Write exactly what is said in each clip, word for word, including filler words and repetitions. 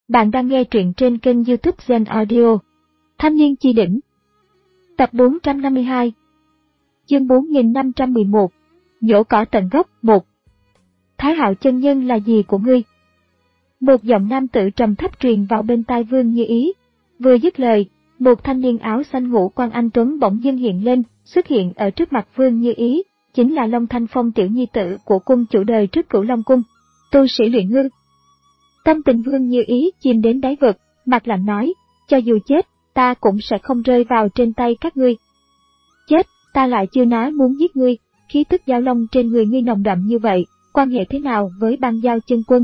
Bạn đang nghe truyện trên kênh YouTube Zen Audio. Thanh niên chi đỉnh. Tập bốn trăm năm mươi hai. Chương bốn nghìn năm trăm mười một. Nhổ cỏ tận gốc. một. Thái Hạo chân nhân là gì của ngươi? Một giọng nam tử trầm thấp truyền vào bên tai Vương Như Ý. Vừa dứt lời, một thanh niên áo xanh ngũ quan anh tuấn bỗng dưng hiện lên, xuất hiện ở trước mặt Vương Như Ý, chính là Long Thanh Phong tiểu nhi tử của cung chủ đời trước Cửu Long cung, tu sĩ luyện ngư. Tâm tình Vương Như Ý chìm đến đáy vực, mặt lạnh nói, cho dù chết, ta cũng sẽ không rơi vào trên tay các ngươi. Chết, ta lại chưa nói muốn giết ngươi, khí tức giao long trên người ngươi nồng đậm như vậy, quan hệ thế nào với băng giao chân quân?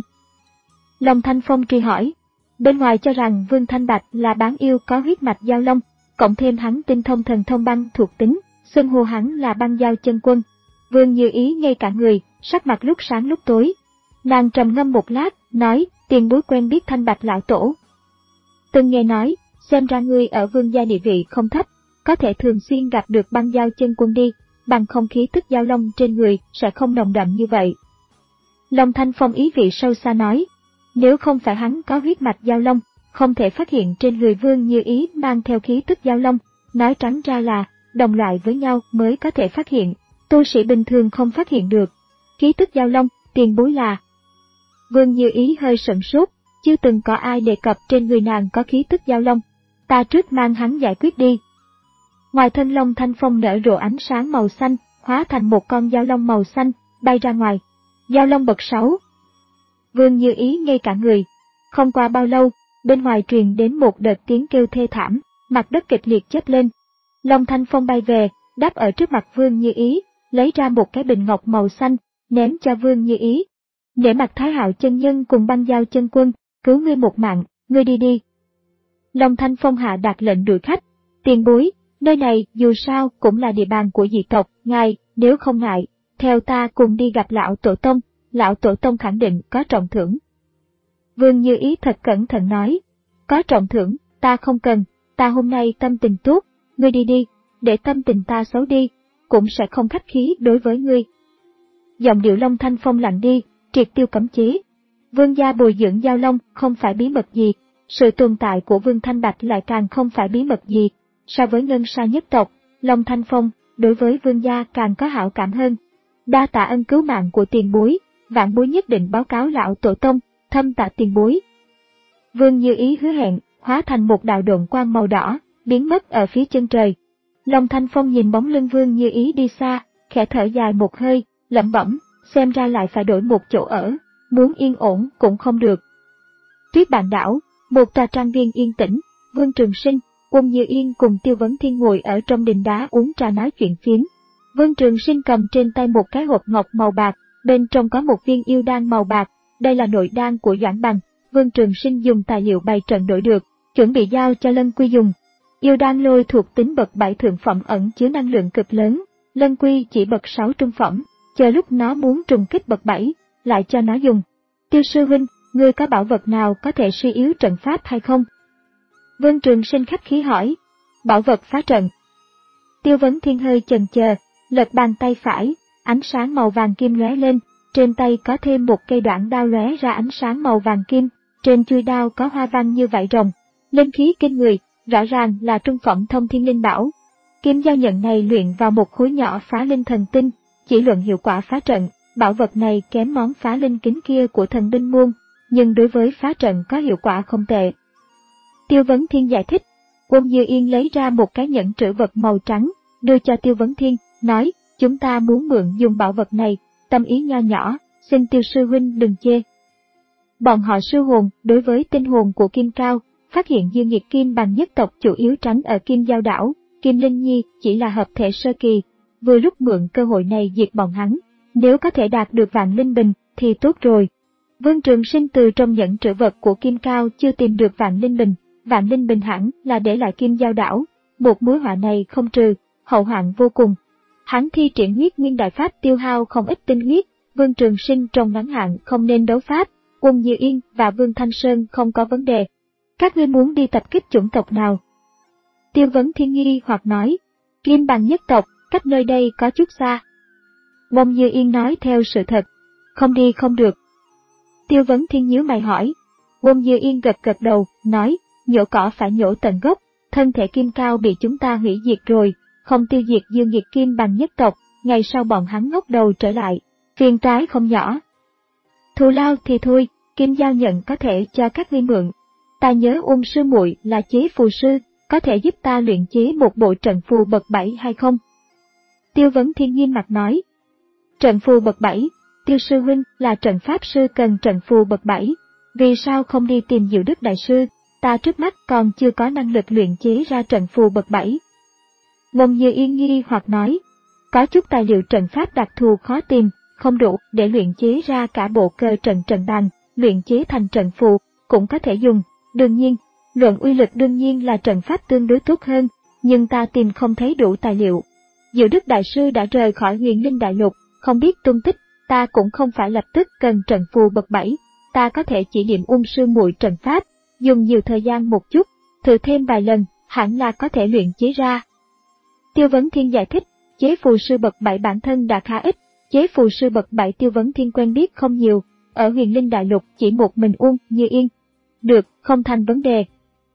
Long Thanh Phong truy hỏi, bên ngoài cho rằng Vương Thanh Bạch là bán yêu có huyết mạch giao long, cộng thêm hắn tinh thông thần thông băng thuộc tính, xưng hô hắn là băng giao chân quân. Vương Như Ý ngây cả người, sắc mặt lúc sáng lúc tối. Nàng trầm ngâm một lát, nói, tiền bối quen biết Thanh Bạch lão tổ. Từng nghe nói, xem ra ngươi ở vương gia địa vị không thấp, có thể thường xuyên gặp được băng giao chân quân đi, bằng không khí tức giao long trên người sẽ không nồng đậm như vậy. Long Thanh Phong ý vị sâu xa nói, nếu không phải hắn có huyết mạch giao long, không thể phát hiện trên người Vương Như Ý mang theo khí tức giao long, nói trắng ra là, đồng loại với nhau mới có thể phát hiện, tu sĩ bình thường không phát hiện được. Khí tức giao long, tiền bối là... Vương Như Ý hơi sửng sốt, chưa từng có ai đề cập trên người nàng có khí tức giao long, ta trước mang hắn giải quyết đi. Ngoài thân Long Thanh Phong nở rộ ánh sáng màu xanh, hóa thành một con giao long màu xanh, bay ra ngoài. Giao long bậc sáu. Vương Như Ý ngây cả người. Không qua bao lâu, bên ngoài truyền đến một đợt tiếng kêu thê thảm, mặt đất kịch liệt chớp lên. Long Thanh Phong bay về, đáp ở trước mặt Vương Như Ý, lấy ra một cái bình ngọc màu xanh, ném cho Vương Như Ý. Để mặt Thái Hạo chân nhân cùng băng giao chân quân, cứu ngươi một mạng, ngươi đi đi. Long Thanh Phong hạ đạt lệnh đuổi khách, tiền bối, nơi này dù sao cũng là địa bàn của dị tộc, ngài, nếu không ngại, theo ta cùng đi gặp lão tổ tông, lão tổ tông khẳng định có trọng thưởng. Vương Như Ý thật cẩn thận nói, có trọng thưởng, ta không cần, ta hôm nay tâm tình tốt, ngươi đi đi, để tâm tình ta xấu đi, cũng sẽ không khách khí đối với ngươi. Giọng điệu Long Thanh Phong lạnh đi, triệt tiêu cấm chế. Vương gia bồi dưỡng giao long không phải bí mật gì, sự tồn tại của Vương Thanh Bạch lại càng không phải bí mật gì. So với ngân sa nhất tộc, Long Thanh Phong đối với Vương gia càng có hảo cảm hơn. Đa tạ ân cứu mạng của tiền bối, vạn bối nhất định báo cáo lão tổ tông, thâm tạ tiền bối. Vương Như Ý hứa hẹn, hóa thành một đạo độn quang màu đỏ, biến mất ở phía chân trời. Long Thanh Phong nhìn bóng lưng Vương Như Ý đi xa, khẽ thở dài một hơi, lẩm bẩm, xem ra lại phải đổi một chỗ ở, muốn yên ổn cũng không được. Tuyết Bạn đảo, một tòa trang viên yên tĩnh, Vương Trường Sinh, Quân Như Yên cùng Tiêu Vấn Thiên ngồi ở trong đình đá uống trà nói chuyện phiếm. Vương Trường Sinh cầm trên tay một cái hộp ngọc màu bạc, bên trong có một viên yêu đan màu bạc, đây là nội đan của Doãn Bằng. Vương Trường Sinh dùng tài liệu bày trận đổi được, chuẩn bị giao cho Lân Quy dùng. Yêu đan lôi thuộc tính bậc bảy thượng phẩm ẩn chứa năng lượng cực lớn, Lân Quy chỉ bậc sáu trung phẩm, chờ lúc nó muốn trùng kích bậc bảy, lại cho nó dùng. Tiêu sư huynh, ngươi có bảo vật nào có thể suy yếu trận pháp hay không? Vương Trường Sinh khách khí hỏi. Bảo vật phá trận. Tiêu Vấn Thiên hơi chần chờ, lật bàn tay phải, ánh sáng màu vàng kim lóe lên, trên tay có thêm một cây đoạn đao lóe ra ánh sáng màu vàng kim, trên chuôi đao có hoa văn như vảy rồng, linh khí kinh người, rõ ràng là trung phẩm thông thiên linh bảo. Kim giao nhận này luyện vào một khối nhỏ phá linh thần tinh, chỉ luận hiệu quả phá trận, bảo vật này kém món phá linh kính kia của thần binh môn, nhưng đối với phá trận có hiệu quả không tệ. Tiêu Vấn Thiên giải thích, Quân Như Yên lấy ra một cái nhẫn trữ vật màu trắng, đưa cho Tiêu Vấn Thiên, nói, chúng ta muốn mượn dùng bảo vật này, tâm ý nho nhỏ, xin Tiêu sư huynh đừng chê. Bọn họ sư hồn đối với tinh hồn của Kim Cao, phát hiện Dương Nghiệt Kim bằng nhất tộc chủ yếu tránh ở Kim Giao đảo, Kim Linh Nhi chỉ là hợp thể sơ kỳ, vừa lúc mượn cơ hội này diệt bọn hắn, nếu có thể đạt được vạn linh bình thì tốt rồi. Vương Trường Sinh từ trong nhẫn trữ vật của Kim Cao chưa tìm được vạn linh bình, vạn linh bình hẳn là để lại Kim Giao đảo, một mối họa này không trừ, hậu hoạn vô cùng. Hắn thi triển huyết nguyên đại pháp tiêu hao không ít tinh huyết, Vương Trường Sinh trong ngắn hạn không nên đấu pháp, Quân Như Yên và Vương Thanh Sơn không có vấn đề. Các ngươi muốn đi tập kích chủng tộc nào? Tiêu Vấn Thiên nghi hoặc nói, Kim bằng nhất tộc, cách nơi đây có chút xa. Quân Như Yên nói theo sự thật, không đi không được. Tiêu Vấn Thiên nhíu mày hỏi, Ôn Như Yên gật gật đầu, nói, nhổ cỏ phải nhổ tận gốc, thân thể Kim Cao bị chúng ta hủy diệt rồi, không tiêu diệt Dương Nghiệt Kim bằng nhất tộc, ngày sau bọn hắn ngóc đầu trở lại, phiền toái không nhỏ. Thù lao thì thôi, Kim Giao nhận có thể cho các ngươi mượn. Ta nhớ Ôn sư muội là chế phù sư, có thể giúp ta luyện chế một bộ trận phù bậc bảy hay không? Tiêu Vấn Thiên nghiêm mặt nói. Trận phù bậc bảy, Tiêu sư huynh là trận pháp sư cần trận phù bậc bảy, vì sao không đi tìm Diệu Đức đại sư, ta trước mắt còn chưa có năng lực luyện chế ra trận phù bậc bảy. Ôn Như Yên nghi hoặc nói, có chút tài liệu trận pháp đặc thù khó tìm, không đủ để luyện chế ra cả bộ cơ trận trận bàn, luyện chế thành trận phù cũng có thể dùng, đương nhiên, luận uy lực đương nhiên là trận pháp tương đối tốt hơn, nhưng ta tìm không thấy đủ tài liệu. Diệu Đức đại sư đã rời khỏi Huyền Linh đại lục, không biết tung tích, ta cũng không phải lập tức cần trận phù bậc bảy, ta có thể chỉ điểm Ôn sư muội trận pháp, dùng nhiều thời gian một chút, thử thêm vài lần, hẳn là có thể luyện chế ra. Tiêu Vấn Thiên giải thích, chế phù sư bậc bảy bản thân đã khá ít, chế phù sư bậc bảy Tiêu Vấn Thiên quen biết không nhiều, ở Huyền Linh đại lục chỉ một mình Ôn Như Yên. Được, không thành vấn đề.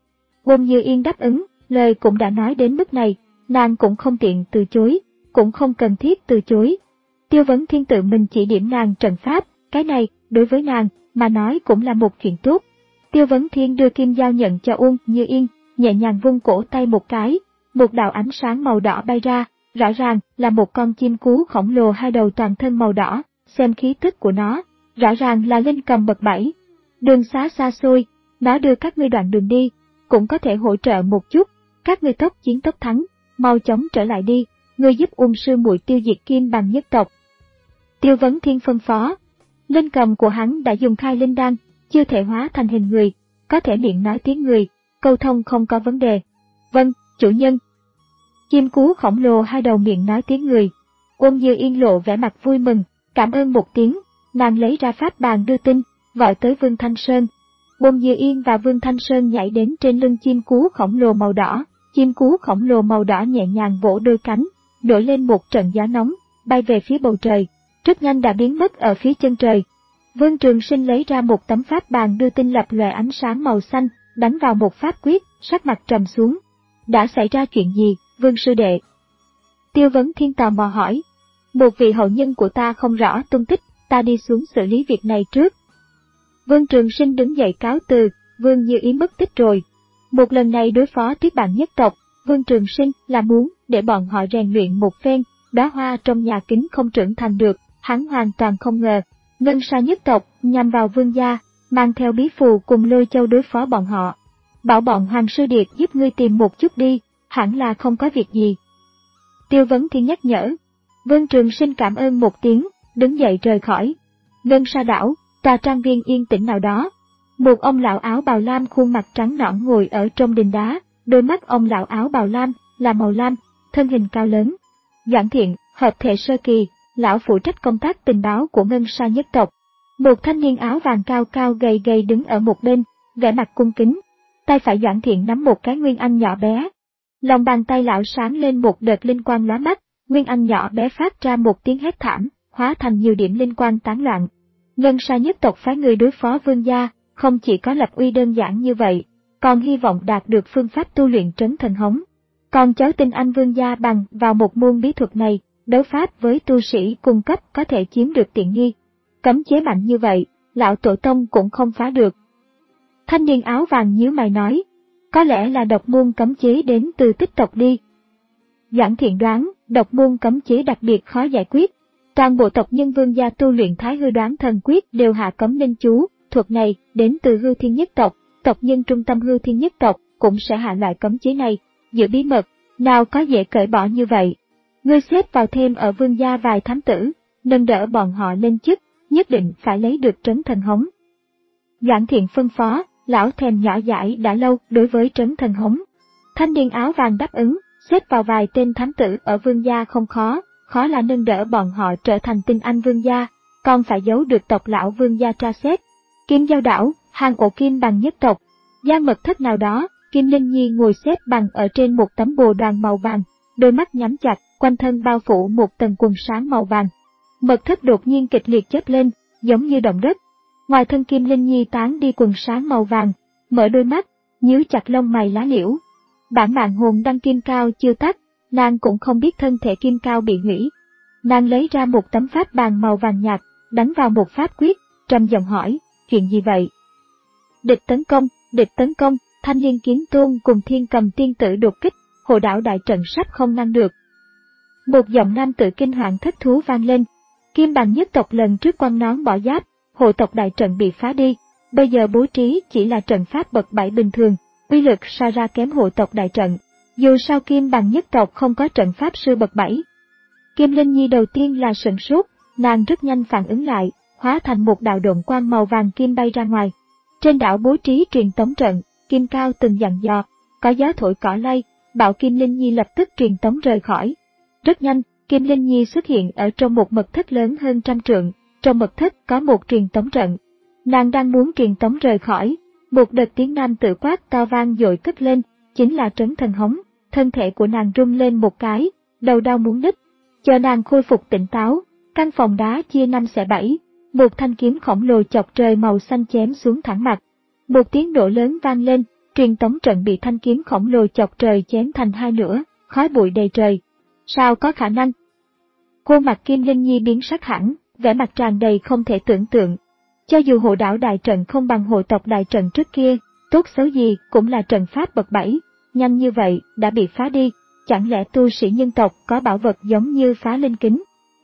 Ôn Như Yên đáp ứng, lời cũng đã nói đến mức này, nàng cũng không tiện từ chối, cũng không cần thiết từ chối. Tiêu Vấn Thiên tự mình chỉ điểm nàng trận pháp, cái này, đối với nàng, mà nói cũng là một chuyện tốt. Tiêu Vấn Thiên đưa kim giao nhận cho Ôn Như Yên, nhẹ nhàng vung cổ tay một cái, một đạo ánh sáng màu đỏ bay ra, rõ ràng là một con chim cú khổng lồ hai đầu toàn thân màu đỏ, xem khí tức của nó, rõ ràng là linh cầm bậc bảy. Đường xá xa xôi, nó đưa các ngươi đoạn đường đi, cũng có thể hỗ trợ một chút, các ngươi tốc chiến tốc thắng, mau chóng trở lại đi, ngươi giúp Ôn sư muội tiêu diệt Kim bằng nhất tộc. Tiêu Vấn Thiên phân phó, linh cầm của hắn đã dùng khai linh đan, chưa thể hóa thành hình người, có thể miệng nói tiếng người, câu thông không có vấn đề. Vâng, chủ nhân. Chim cú khổng lồ hai đầu miệng nói tiếng người. Ôn Như Yên lộ vẻ mặt vui mừng, cảm ơn một tiếng, nàng lấy ra pháp bàn đưa tin, gọi tới Vương Thanh Sơn. Ôn Như Yên và Vương Thanh Sơn nhảy đến trên lưng chim cú khổng lồ màu đỏ, chim cú khổng lồ màu đỏ nhẹ nhàng vỗ đôi cánh, nổi lên một trận gió nóng, bay về phía bầu trời, rất nhanh đã biến mất ở phía chân trời. Vương Trường Sinh lấy ra một tấm pháp bàn đưa tin lập lòe ánh sáng màu xanh, đánh vào một pháp quyết, sắc mặt trầm xuống. Đã xảy ra chuyện gì, Vương sư đệ? Tiêu Vấn Thiên tò mò hỏi. Một vị hậu nhân của ta không rõ tung tích, ta đi xuống xử lý việc này trước. Vương Trường Sinh đứng dậy cáo từ, Vương Như Ý mất tích rồi. Một lần này đối phó Tuyết Bản nhất tộc, Vương Trường Sinh là muốn để bọn họ rèn luyện một phen, đóa hoa trong nhà kính không trưởng thành được, hắn hoàn toàn không ngờ. Ngân Sa nhất tộc nhằm vào Vương gia, mang theo bí phù cùng Lôi Châu đối phó bọn họ. Bảo bọn Hoàng sư điệt giúp ngươi tìm một chút đi, hẳn là không có việc gì. Tiêu Vấn Thiên nhắc nhở. Vương Trường Sinh cảm ơn một tiếng, đứng dậy rời khỏi. Ngân Sa đảo, tòa trang viên yên tĩnh nào đó. Một ông lão áo bào lam khuôn mặt trắng nõn ngồi ở trong đình đá, đôi mắt ông lão áo bào lam là màu lam, thân hình cao lớn. Doãn Thiện, hợp thể sơ kỳ, lão phụ trách công tác tình báo của Ngân Sa nhất tộc. Một thanh niên áo vàng cao cao gầy gầy đứng ở một bên, vẻ mặt cung kính. Tay phải Doãn Thiện nắm một cái nguyên anh nhỏ bé. Lòng bàn tay lão sáng lên một đợt linh quang lóa mắt, nguyên anh nhỏ bé phát ra một tiếng hét thảm, hóa thành nhiều điểm linh quang tán loạn. Ngân Sa nhất tộc phái người đối phó Vương gia, không chỉ có lập uy đơn giản như vậy, còn hy vọng đạt được phương pháp tu luyện trấn thần hống. Còn cháu tin anh Vương gia bằng vào một môn bí thuật này, đấu pháp với tu sĩ cung cấp có thể chiếm được tiện nghi. Cấm chế mạnh như vậy, lão tổ tông cũng không phá được. Thanh niên áo vàng nhíu mày nói, có lẽ là độc môn cấm chế đến từ Tích tộc đi. Doãn Thiện đoán, độc môn cấm chế đặc biệt khó giải quyết. Toàn bộ tộc nhân Vương gia tu luyện Thái Hư Đoán Thần Quyết đều hạ cấm linh chú, thuật này đến từ Hư Thiên nhất tộc, tộc nhân trung tâm Hư Thiên nhất tộc cũng sẽ hạ loại cấm chế này, giữ bí mật, nào có dễ cởi bỏ như vậy. Ngươi xếp vào thêm ở Vương gia vài thám tử, nâng đỡ bọn họ lên chức, nhất định phải lấy được trấn thần hống. Doãn Thiện phân phó, lão thèm nhỏ dãi đã lâu đối với trấn thần hống. Thanh niên áo vàng đáp ứng, xếp vào vài tên thám tử ở Vương gia không khó, khó là nâng đỡ bọn họ trở thành tinh anh Vương gia, còn phải giấu được tộc lão Vương gia tra xét. Kim Giao đảo, hang ổ Kim bằng nhất tộc, gian mật thất nào đó, Kim Linh Nhi ngồi xếp bằng ở trên một tấm bồ đoàn màu vàng, đôi mắt nhắm chặt, quanh thân bao phủ một tầng quần sáng màu vàng. Mật thất đột nhiên kịch liệt chớp lên, giống như động đất. Ngoài thân Kim Linh Nhi tán đi quần sáng màu vàng, mở đôi mắt, nhíu chặt lông mày lá liễu. Bản mạng hồn đăng kim cao chưa tắt, nàng cũng không biết thân thể kim cao bị hủy. Nàng lấy ra một tấm pháp bàn màu vàng nhạt, đánh vào một pháp quyết, trầm giọng hỏi, chuyện gì vậy? Địch tấn công, địch tấn công, Thanh Liên Kiếm Tôn cùng Thiên Cầm Tiên Tử đột kích, Hồ Đảo đại trận sắp không ngăn được. Một giọng nam tử kinh hoàng thất thú vang lên. Kim Bằng nhất tộc lần trước quăng nón bỏ giáp, hộ tộc đại trận bị phá đi, bây giờ bố trí chỉ là trận pháp bậc bảy bình thường, uy lực xa ra kém hộ tộc đại trận. Dù sao Kim Bằng nhất tộc không có trận pháp sư bậc bảy. Kim Linh Nhi đầu tiên là sửng sốt, nàng rất nhanh phản ứng lại, hóa thành một đạo độn quang màu vàng kim bay ra ngoài. Trên đảo bố trí truyền tống trận, Kim Cao từng dặn dò, có gió thổi cỏ lay, bảo Kim Linh Nhi lập tức truyền tống rời khỏi. Rất nhanh, Kim Linh Nhi xuất hiện ở trong một mật thất lớn hơn trăm trượng, trong mật thất có một truyền tống trận. Nàng đang muốn truyền tống rời khỏi, một đợt tiếng nam tự quát to vang dội cất lên, chính là Trấn Thần Hống, thân thể của nàng rung lên một cái, đầu đau muốn nứt. Chờ nàng khôi phục tỉnh táo, căn phòng đá chia năm xẻ bảy, một thanh kiếm khổng lồ chọc trời màu xanh chém xuống thẳng mặt. Một tiếng nổ lớn vang lên, truyền tống trận bị thanh kiếm khổng lồ chọc trời chém thành hai nửa, khói bụi đầy trời. Sao có khả năng? Khuôn mặt Kim Linh Nhi biến sắc hẳn, vẻ mặt tràn đầy không thể tưởng tượng. Cho dù hộ đảo đại trận không bằng hộ tộc đại trận trước kia, tốt xấu gì cũng là trận pháp bậc bảy, nhanh như vậy đã bị phá đi, chẳng lẽ tu sĩ nhân tộc có bảo vật giống như phá linh kính?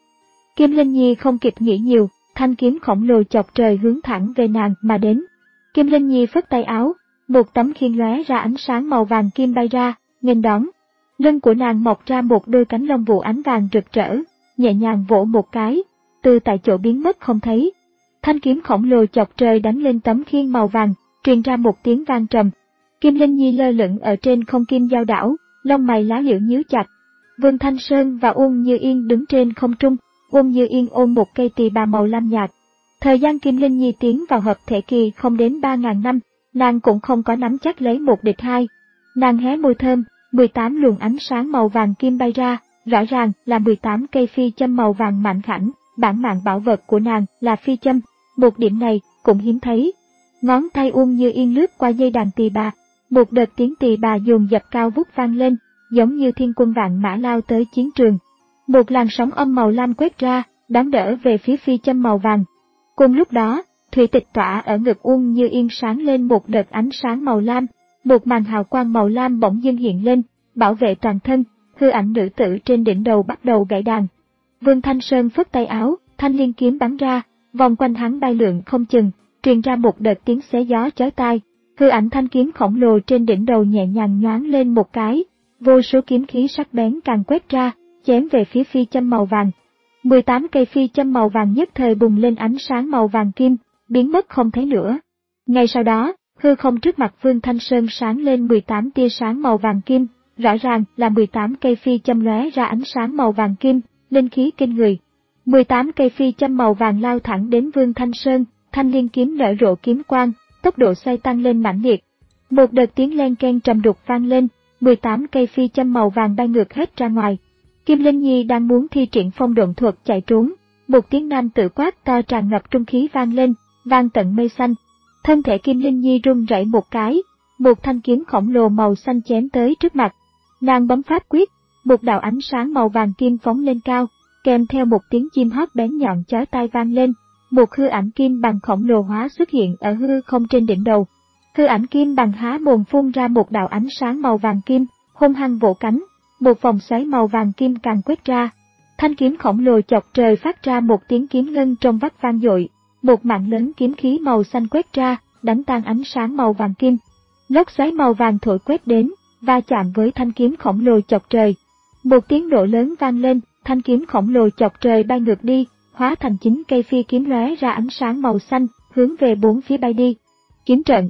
Kim Linh Nhi không kịp nghĩ nhiều, thanh kiếm khổng lồ chọc trời hướng thẳng về nàng mà đến. Kim Linh Nhi phất tay áo, một tấm khiên lóe ra ánh sáng màu vàng kim bay ra, nghênh đón. Lưng của nàng mọc ra một đôi cánh lông vũ ánh vàng rực rỡ, nhẹ nhàng vỗ một cái, từ tại chỗ biến mất không thấy. Thanh kiếm khổng lồ chọc trời đánh lên tấm khiên màu vàng, truyền ra một tiếng vang trầm. Kim Linh Nhi lơ lửng ở trên không kim giao đảo, lông mày lá liễu nhíu chặt. Vương Thanh Sơn và Uông Như Yên đứng trên không trung, Uông Như Yên ôm một cây tỳ bà màu lam nhạt. Thời gian Kim Linh Nhi tiến vào hợp thể kỳ không đến ba ngàn năm, nàng cũng không có nắm chắc lấy một địch hai. Nàng hé môi thơm, mười tám luồng ánh sáng màu vàng kim bay ra, rõ ràng là mười tám cây phi châm màu vàng mạnh khảnh, bản mạng bảo vật của nàng là phi châm, một điểm này cũng hiếm thấy. Ngón tay Uông Như Yên lướt qua dây đàn tỳ bà, một đợt tiếng tỳ bà dồn dập cao vút vang lên, giống như thiên quân vạn mã lao tới chiến trường. Một làn sóng âm màu lam quét ra, đón đỡ về phía phi châm màu vàng. Cùng lúc đó, thủy tịch tỏa ở ngực Uông Như Yên sáng lên một đợt ánh sáng màu lam, một màn hào quang màu lam bỗng dưng hiện lên, bảo vệ toàn thân, hư ảnh nữ tử trên đỉnh đầu bắt đầu gảy đàn. Vương Thanh Sơn phất tay áo, thanh liên kiếm bắn ra, vòng quanh hắn bay lượn không chừng, truyền ra một đợt tiếng xé gió chói tai. Hư ảnh thanh kiếm khổng lồ trên đỉnh đầu nhẹ nhàng nhoáng lên một cái, vô số kiếm khí sắc bén càng quét ra, chém về phía phi châm màu vàng. mười tám cây phi châm màu vàng nhất thời bùng lên ánh sáng màu vàng kim, biến mất không thấy nữa. Ngay sau đó, hư không trước mặt Vương Thanh Sơn sáng lên mười tám tia sáng màu vàng kim, rõ ràng là mười tám cây phi châm lóe ra ánh sáng màu vàng kim, linh khí kinh người. mười tám cây phi châm màu vàng lao thẳng đến Vương Thanh Sơn, thanh liên kiếm nở rộ kiếm quang, tốc độ xoay tăng lên mãnh liệt. Một đợt tiếng len keng trầm đục vang lên, mười tám cây phi châm màu vàng bay ngược hết ra ngoài. Kim Linh Nhi đang muốn thi triển phong độn thuật chạy trốn, một tiếng nam tự quát to tràn ngập trung khí vang lên, vang tận mây xanh. Thân thể Kim Linh Nhi run rẩy một cái, một thanh kiếm khổng lồ màu xanh chém tới trước mặt. Nàng bấm pháp quyết, một đạo ánh sáng màu vàng kim phóng lên cao, kèm theo một tiếng chim hót bén nhọn chói tai vang lên. Một hư ảnh kim bằng khổng lồ hóa xuất hiện ở hư không trên đỉnh đầu. Hư ảnh kim bằng há mồm phun ra một đạo ánh sáng màu vàng kim, hung hăng vỗ cánh, một vòng xoáy màu vàng kim càng quét ra. Thanh kiếm khổng lồ chọc trời phát ra một tiếng kiếm ngân trong vắt vang dội, một mạng lớn kiếm khí màu xanh quét ra, đánh tan ánh sáng màu vàng kim. Lốc xoáy màu vàng thổi quét đến, va chạm với thanh kiếm khổng lồ chọc trời. Một tiếng nổ lớn vang lên, thanh kiếm khổng lồ chọc trời bay ngược đi, hóa thành chín cây phi kiếm lóe ra ánh sáng màu xanh, hướng về bốn phía bay đi. Kiếm trận.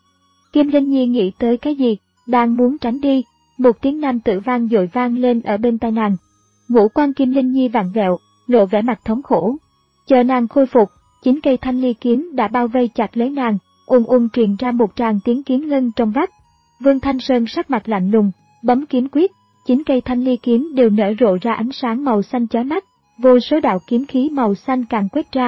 Kim Linh Nhi nghĩ tới cái gì, đang muốn tránh đi, một tiếng nam tử vang dội vang lên ở bên tai nàng. Ngũ quan Kim Linh Nhi vặn vẹo, lộ vẻ mặt thống khổ. Chờ nàng khôi phục, chín cây thanh ly kiếm đã bao vây chặt lấy nàng, ung ung truyền ra một tràng tiếng kiếm ngân trong vắt. Vương Thanh Sơn sắc mặt lạnh lùng, bấm kiếm quyết, chín cây thanh ly kiếm đều nở rộ ra ánh sáng màu xanh chói mắt. Vô số đạo kiếm khí màu xanh càng quét ra,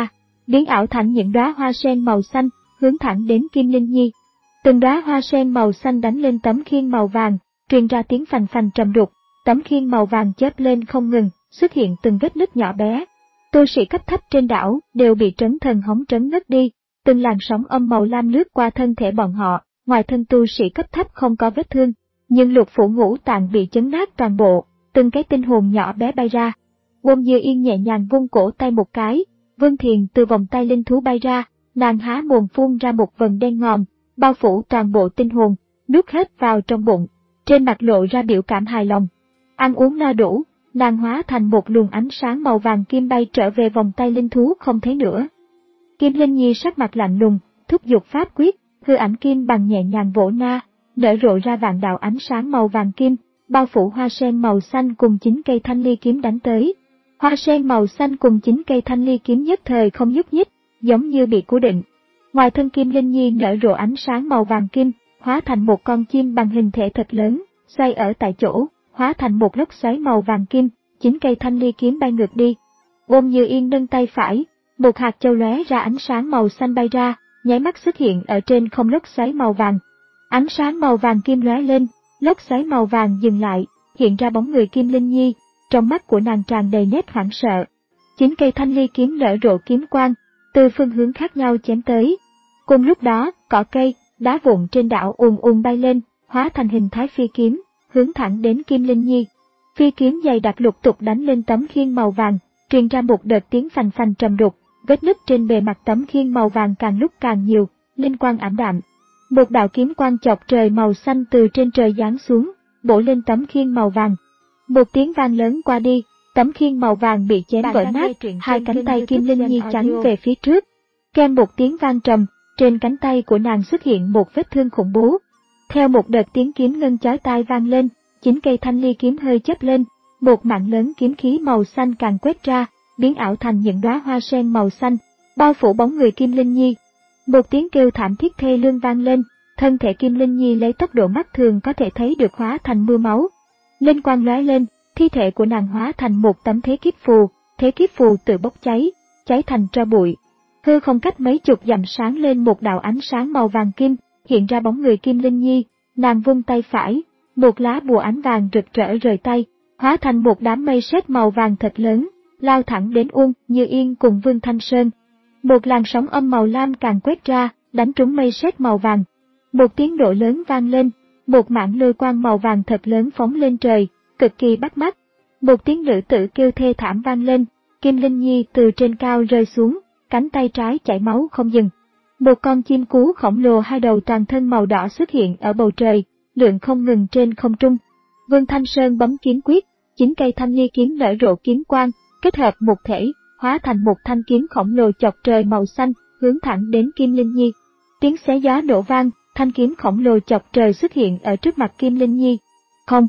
biến ảo thành những đóa hoa sen màu xanh, hướng thẳng đến Kim Linh Nhi. Từng đóa hoa sen màu xanh đánh lên tấm khiên màu vàng, truyền ra tiếng phành phành trầm đục, tấm khiên màu vàng chớp lên không ngừng, xuất hiện từng vết nứt nhỏ bé. Tu sĩ cấp thấp trên đảo đều bị trấn thần hống trấn ngất đi, từng làn sóng âm màu lam lướt qua thân thể bọn họ, ngoài thân tu sĩ cấp thấp không có vết thương, nhưng lục phủ ngũ tạng bị chấn nát toàn bộ, từng cái tinh hồn nhỏ bé bay ra. Wông Dư Yên nhẹ nhàng vung cổ tay một cái, Vương Thiền từ vòng tay linh thú bay ra, nàng há mồm phun ra một vần đen ngòm, bao phủ toàn bộ tinh hồn, nuốt hết vào trong bụng, trên mặt lộ ra biểu cảm hài lòng. Ăn uống no đủ, nàng hóa thành một luồng ánh sáng màu vàng kim bay trở về vòng tay linh thú không thấy nữa. Kim Linh Nhi sắc mặt lạnh lùng, thúc giục pháp quyết, hư ảnh kim bằng nhẹ nhàng vỗ na, nở rộ ra vạn đạo ánh sáng màu vàng kim, bao phủ hoa sen màu xanh cùng chín cây thanh ly kiếm đánh tới. Hoa sen màu xanh cùng chín cây thanh ly kiếm nhất thời không nhúc nhích, giống như bị cố định. Ngoài thân Kim Linh Nhi nở rộ ánh sáng màu vàng kim, hóa thành một con chim bằng hình thể thật lớn, xoay ở tại chỗ, hóa thành một lốc xoáy màu vàng kim, chín cây thanh ly kiếm bay ngược đi. Wông Như Yên nâng tay phải, một hạt châu lóe ra ánh sáng màu xanh bay ra, nháy mắt xuất hiện ở trên không lốc xoáy màu vàng. Ánh sáng màu vàng kim lóe lên, lốc xoáy màu vàng dừng lại, hiện ra bóng người Kim Linh Nhi, trong mắt của nàng tràn đầy nét hoảng sợ. Chín cây thanh ly kiếm nở rộ kiếm quang, từ phương hướng khác nhau chém tới. Cùng lúc đó, cỏ cây, đá vụn trên đảo ùn ùn bay lên, hóa thành hình thái phi kiếm, hướng thẳng đến Kim Linh Nhi. Phi kiếm dày đặc lục tục đánh lên tấm khiên màu vàng, truyền ra một đợt tiếng phành phành trầm đục, vết nứt trên bề mặt tấm khiên màu vàng càng lúc càng nhiều, linh quang ảm đạm. Một đạo kiếm quang chọc trời màu xanh từ trên trời giáng xuống, bổ lên tấm khiên màu vàng. Một tiếng vang lớn qua đi, tấm khiên màu vàng bị chém vỡ nát, hai cánh tay Kim Linh Nhi tránh về phía trước. Kèm một tiếng vang trầm, trên cánh tay của nàng xuất hiện một vết thương khủng bố. Theo một đợt tiếng kiếm ngân chói tai vang lên, chín cây thanh ly kiếm hơi chớp lên, một mảng lớn kiếm khí màu xanh càng quét ra, biến ảo thành những đóa hoa sen màu xanh, bao phủ bóng người Kim Linh Nhi. Một tiếng kêu thảm thiết thê lương vang lên, thân thể Kim Linh Nhi lấy tốc độ mắt thường có thể thấy được hóa thành mưa máu. Linh quang lóe lên, thi thể của nàng hóa thành một tấm thế kiếp phù, thế kiếp phù tự bốc cháy, cháy thành tro bụi. Hư không cách mấy chục dặm sáng lên một đạo ánh sáng màu vàng kim, hiện ra bóng người Kim Linh Nhi, nàng vung tay phải, một lá bùa ánh vàng rực rỡ rời tay, hóa thành một đám mây sét màu vàng thật lớn, lao thẳng đến Uông Như Yên cùng Vương Thanh Sơn. Một làn sóng âm màu lam càng quét ra, đánh trúng mây sét màu vàng. Một tiếng nổ lớn vang lên, một mảng lôi quang màu vàng thật lớn phóng lên trời, cực kỳ bắt mắt. Một tiếng nữ tử kêu thê thảm vang lên, Kim Linh Nhi từ trên cao rơi xuống, cánh tay trái chảy máu không dừng. Một con chim cú khổng lồ hai đầu toàn thân màu đỏ xuất hiện ở bầu trời, lượn không ngừng trên không trung. Vương Thanh Sơn bấm kiếm quyết, chín cây thanh ly kiếm nở rộ kiếm quang, kết hợp một thể, hóa thành một thanh kiếm khổng lồ chọc trời màu xanh, hướng thẳng đến Kim Linh Nhi. Tiếng xé gió nổ vang, thanh kiếm khổng lồ chọc trời xuất hiện ở trước mặt Kim Linh Nhi. Không!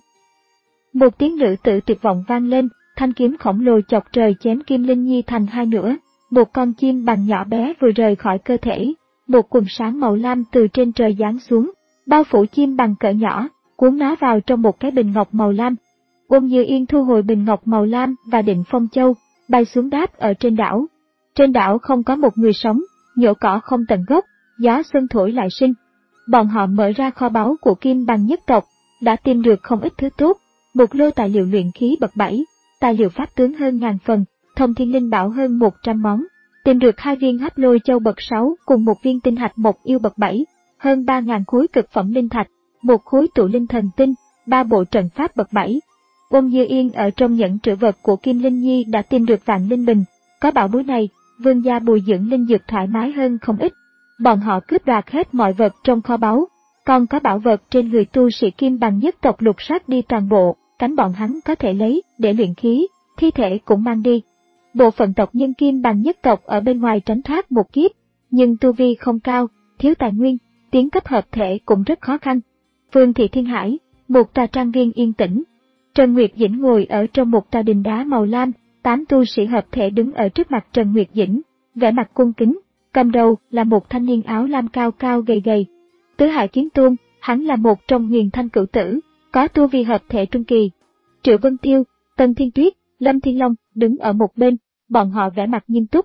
Một tiếng nữ tử tuyệt vọng vang lên, thanh kiếm khổng lồ chọc trời chém Kim Linh Nhi thành hai nửa. Một con chim bằng nhỏ bé vừa rời khỏi cơ thể, một quầng sáng màu lam từ trên trời giáng xuống, bao phủ chim bằng cỡ nhỏ, cuốn nó vào trong một cái bình ngọc màu lam. Wông Như Yên thu hồi bình ngọc màu lam và định phong châu, bay xuống đáp ở trên đảo. Trên đảo không có một người sống, nhổ cỏ không tận gốc, gió xuân thổi lại sinh. Bọn họ mở ra kho báu của Kim bằng nhất tộc, đã tìm được không ít thứ tốt, một lô tài liệu luyện khí bậc bảy, tài liệu pháp tướng hơn ngàn phần, thông thiên linh bảo hơn một trăm món, tìm được hai viên hấp lôi châu bậc sáu cùng một viên tinh hạch mộc yêu bậc bảy, hơn ba ngàn khối cực phẩm linh thạch, một khối tụ linh thần tinh, ba bộ trận pháp bậc bảy. Wông Như Yên ở trong nhẫn trữ vật của Kim Linh Nhi đã tìm được vạn linh bình, có bảo bối này, vương gia bồi dưỡng linh dược thoải mái hơn không ít. Bọn họ cướp đoạt hết mọi vật trong kho báu, còn có bảo vật trên người tu sĩ Kim bằng nhất tộc lục soát đi toàn bộ, cánh bọn hắn có thể lấy để luyện khí, thi thể cũng mang đi. Bộ phận tộc nhân Kim bằng nhất tộc ở bên ngoài tránh thoát một kiếp, nhưng tu vi không cao, thiếu tài nguyên, tiến cấp hợp thể cũng rất khó khăn. Phương thị Thiên Hải, một tòa trang viên yên tĩnh. Trần Nguyệt Dĩnh ngồi ở trong một tòa đình đá màu lam, tám tu sĩ hợp thể đứng ở trước mặt Trần Nguyệt Dĩnh, vẻ mặt cung kính, cầm đầu là một thanh niên áo lam cao cao gầy gầy. Tứ Hải Kiếm Tôn, hắn là một trong Huyền Thanh Cửu Tử, có tu vi hợp thể trung kỳ. Triệu Vân Tiêu, Tân Thiên Tuyết, Lâm Thiên Long đứng ở một bên, bọn họ vẻ mặt nghiêm túc.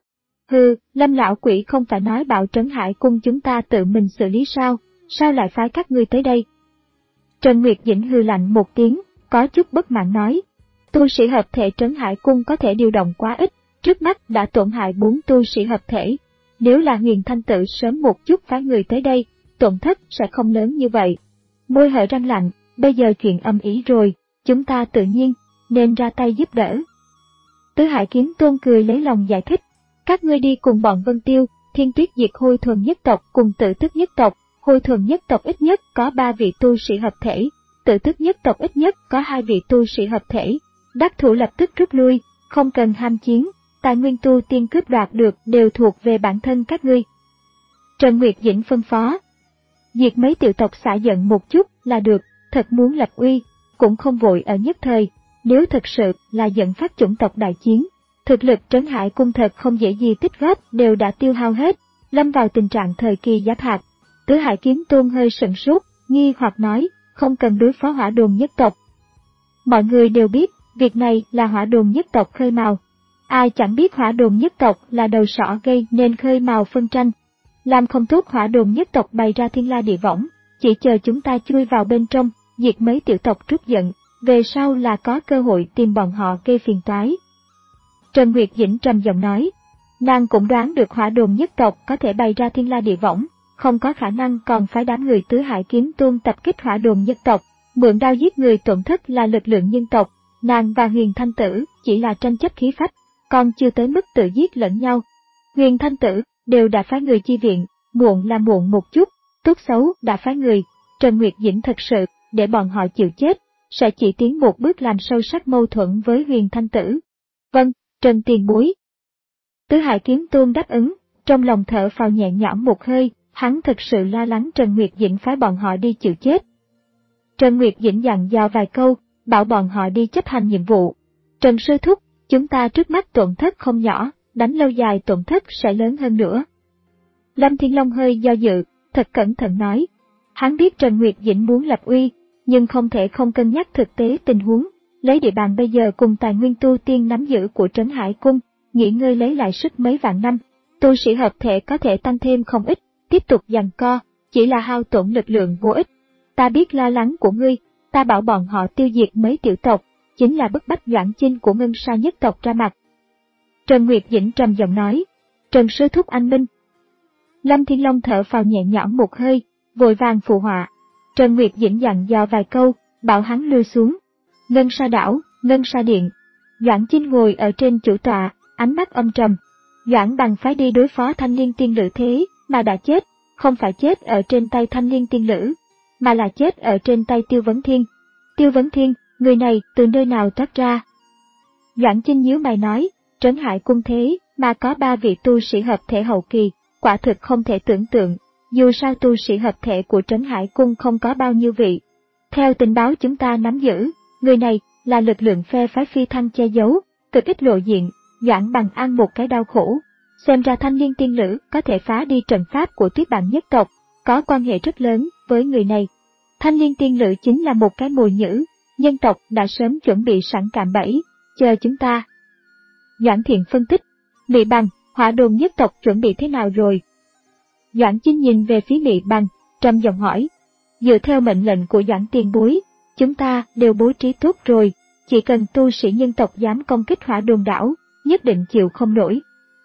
Hừ, Lâm lão quỷ không phải nói bảo Trấn Hải Cung chúng ta tự mình xử lý sao, sao lại phái các ngươi tới đây? Trần Nguyệt Dĩnh hừ lạnh một tiếng, có chút bất mãn nói. Tu sĩ hợp thể Trấn Hải Cung có thể điều động quá ít, trước mắt đã tổn hại bốn tu sĩ hợp thể. Nếu là Huyền Thanh Tử sớm một chút phái người tới đây, tổn thất sẽ không lớn như vậy. Môi hở răng lạnh, bây giờ chuyện âm ý rồi, chúng ta tự nhiên nên ra tay giúp đỡ. Tứ Hải Kiếm Tôn cười lấy lòng giải thích, các ngươi đi cùng bọn Vân Tiêu, Thiên Tuyết diệt Hôi Thuần nhất tộc cùng Tự Tức nhất tộc. Hôi Thuần nhất tộc ít nhất có ba vị tu sĩ hợp thể, Tự Tức nhất tộc ít nhất có hai vị tu sĩ hợp thể. Đắc thủ lập tức rút lui, không cần ham chiến, tài nguyên tu tiên cướp đoạt được đều thuộc về bản thân các ngươi. Trần Nguyệt Dĩnh phân phó. Diệt mấy tiểu tộc xả giận một chút là được, thật muốn lập uy, cũng không vội ở nhất thời, nếu thật sự là dẫn phát chủng tộc đại chiến. Thực lực Trấn Hải Cung thật không dễ gì tích góp đều đã tiêu hao hết, lâm vào tình trạng thời kỳ giáp hạt. Tứ Hải Kiếm Tôn hơi sửng sốt, nghi hoặc nói, không cần đối phó Hỏa Đồn nhất tộc. Mọi người đều biết, việc này là Hỏa Đồn nhất tộc khơi mào. Ai chẳng biết Hỏa Đồn nhất tộc là đầu sỏ gây nên khơi mào phân tranh. Làm không tốt Hỏa Đồn nhất tộc bày ra thiên la địa võng, chỉ chờ chúng ta chui vào bên trong, diệt mấy tiểu tộc trút giận, về sau là có cơ hội tìm bọn họ gây phiền toái. Trần Nguyệt Dĩnh trầm giọng nói, nàng cũng đoán được Hỏa Đồn nhất tộc có thể bày ra thiên la địa võng, không có khả năng còn phái đám người Tứ Hải Kiếm Tôn tập kích Hỏa Đồn nhất tộc, mượn đao giết người tổn thất là lực lượng nhân tộc, nàng và Huyền Thanh Tử chỉ là tranh chấp khí phách, còn chưa tới mức tự giết lẫn nhau. Huyền Thanh Tử đều đã phái người chi viện, muộn là muộn một chút, tốt xấu đã phái người, Trần Nguyệt Dĩnh thật sự, để bọn họ chịu chết, sẽ chỉ tiến một bước làm sâu sắc mâu thuẫn với Huyền Thanh Tử. Vâng, Trần tiền bối. Tứ Hải Kiếm Tôn đáp ứng, trong lòng thở phào nhẹ nhõm một hơi, hắn thật sự lo lắng Trần Nguyệt Dĩnh phái bọn họ đi chịu chết. Trần Nguyệt Dĩnh dặn dò vài câu, bảo bọn họ đi chấp hành nhiệm vụ. Trần sư thúc, chúng ta trước mắt tổn thất không nhỏ, đánh lâu dài tổn thất sẽ lớn hơn nữa. Lâm Thiên Long hơi do dự, thật cẩn thận nói. Hắn biết Trần Nguyệt Dĩnh muốn lập uy, nhưng không thể không cân nhắc thực tế tình huống, lấy địa bàn bây giờ cùng tài nguyên tu tiên nắm giữ của Trấn Hải Cung, nghỉ ngơi lấy lại sức mấy vạn năm, tu sĩ hợp thể có thể tăng thêm không ít, tiếp tục giằng co, chỉ là hao tổn lực lượng vô ích. Ta biết lo lắng của ngươi, ta bảo bọn họ tiêu diệt mấy tiểu tộc, chính là bức bách Doãn Chinh của Ngân Sa nhất tộc ra mặt. Trần Nguyệt Dĩnh trầm giọng nói, Trần sư thúc anh minh. Lâm Thiên Long thở phào nhẹ nhõm một hơi, vội vàng phụ họa. Trần Nguyệt Dĩnh dặn dò vài câu, bảo hắn lui xuống. Ngân Sa đảo, Ngân Sa điện. Doãn Chinh ngồi ở trên chủ tọa, ánh mắt âm trầm. Doãn Bằng phái đi đối phó Thanh Liên Tiên Lữ thế, mà đã chết, không phải chết ở trên tay Thanh Liên Tiên Lữ, mà là chết ở trên tay Tiêu Vấn Thiên. Tiêu Vấn Thiên, người này từ nơi nào thoát ra? Doãn Chinh nhíu mày nói, Trấn Hải Cung thế, mà có ba vị tu sĩ hợp thể hậu kỳ, quả thực không thể tưởng tượng, dù sao tu sĩ hợp thể của Trấn Hải Cung không có bao nhiêu vị. Theo tình báo chúng ta nắm giữ, người này là lực lượng phe phái Phi Thăng che giấu, cực ít lộ diện, Doãn Bằng ăn một cái đau khổ. Xem ra Thanh Liên Tiên Lữ có thể phá đi trận pháp của Tuyết Bản nhất tộc, có quan hệ rất lớn với người này. Thanh Liên Tiên Lữ chính là một cái mồi nhữ, nhân tộc đã sớm chuẩn bị sẵn cạm bẫy, chờ chúng ta. Doãn Thiện phân tích, Mị Bằng, Hỏa Đồn nhất tộc chuẩn bị thế nào rồi? Doãn Chinh nhìn về phía Mị Bằng, trầm giọng hỏi, dựa theo mệnh lệnh của Doãn tiền bối, chúng ta đều bố trí tốt rồi, chỉ cần tu sĩ nhân tộc dám công kích Hỏa Đồn đảo, nhất định chịu không nổi.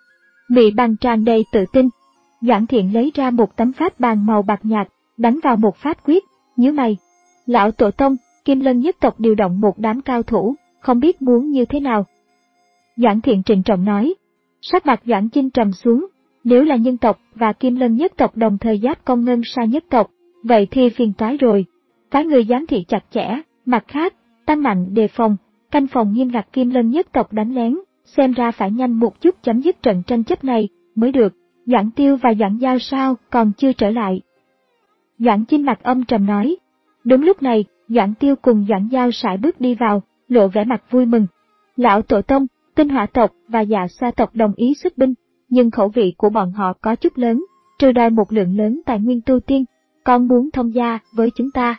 Mị Bằng tràn đầy tự tin. Doãn Thiện lấy ra một tấm pháp bàn màu bạc nhạt, đánh vào một pháp quyết, nhíu mày. Lão tổ tông, Kim Lân nhất tộc điều động một đám cao thủ, không biết muốn như thế nào. Doãn Thiện trịnh trọng nói. Sắc mặt Doãn Chinh trầm xuống, nếu là nhân tộc và Kim Lân nhất tộc đồng thời giáp công Ngân Sa nhất tộc, vậy thì phiền toái rồi. Phái người giám thị chặt chẽ, mặt khác, tăng mạnh đề phòng, canh phòng nghiêm ngặt Kim Lân nhất tộc đánh lén, xem ra phải nhanh một chút chấm dứt trận tranh chấp này mới được. Doãn Tiêu và Doãn Giao sao còn chưa trở lại? Doãn Chinh mặt âm trầm nói. Đúng lúc này, Doãn Tiêu cùng Doãn Giao sải bước đi vào, lộ vẻ mặt vui mừng. Lão tổ tông, Tinh Hỏa tộc và Dạ Xoa tộc đồng ý xuất binh, nhưng khẩu vị của bọn họ có chút lớn, trừ đòi một lượng lớn tài nguyên tu tiên, còn muốn thông gia với chúng ta.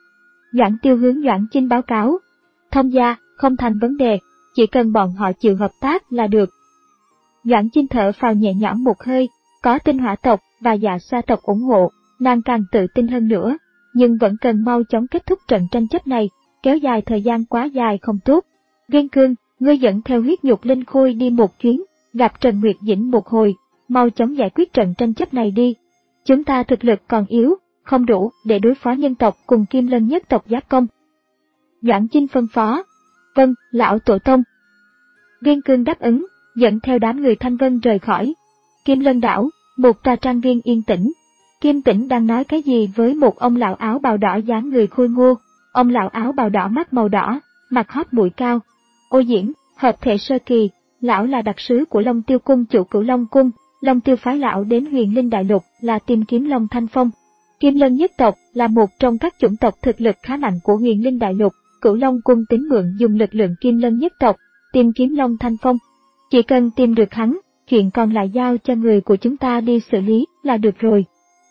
Doãn Tiêu hướng Doãn Chinh báo cáo. Thông gia, không thành vấn đề, chỉ cần bọn họ chịu hợp tác là được. Doãn Chinh thở phào nhẹ nhõm một hơi, có Tinh Hỏa tộc và Dạ Xoa tộc ủng hộ, nàng càng tự tin hơn nữa, nhưng vẫn cần mau chóng kết thúc trận tranh chấp này, kéo dài thời gian quá dài không tốt. Viên Cương, ngươi dẫn theo huyết nhục linh khôi đi một chuyến, gặp Trần Nguyệt Dĩnh một hồi, mau chóng giải quyết trận tranh chấp này đi. Chúng ta thực lực còn yếu, không đủ để đối phó nhân tộc cùng Kim Lân nhất tộc giáp công. Doãn Chinh phân phó. Vâng, lão tổ tông. Viên Cương đáp ứng, dẫn theo đám người Thanh Vân rời khỏi. Kim Lân đảo, một tòa trang viên yên tĩnh. Kim Tĩnh đang nói cái gì với một ông lão áo bào đỏ dáng người khôi ngô. Ông lão áo bào đỏ mắt màu đỏ, mặt hóp mũi cao. Ô Diễm, hợp thể sơ kỳ, lão là đặc sứ của Long Tiêu cung chủ Cửu Long cung, Long Tiêu phái lão đến Huyền Linh đại lục là tìm kiếm Long Thanh Phong. Kim Lân nhất tộc là một trong các chủng tộc thực lực khá mạnh của Huyền Linh đại lục, Cửu Long cung tính mượn dùng lực lượng Kim Lân nhất tộc, tìm kiếm Long Thanh Phong. Chỉ cần tìm được hắn, chuyện còn lại giao cho người của chúng ta đi xử lý là được rồi.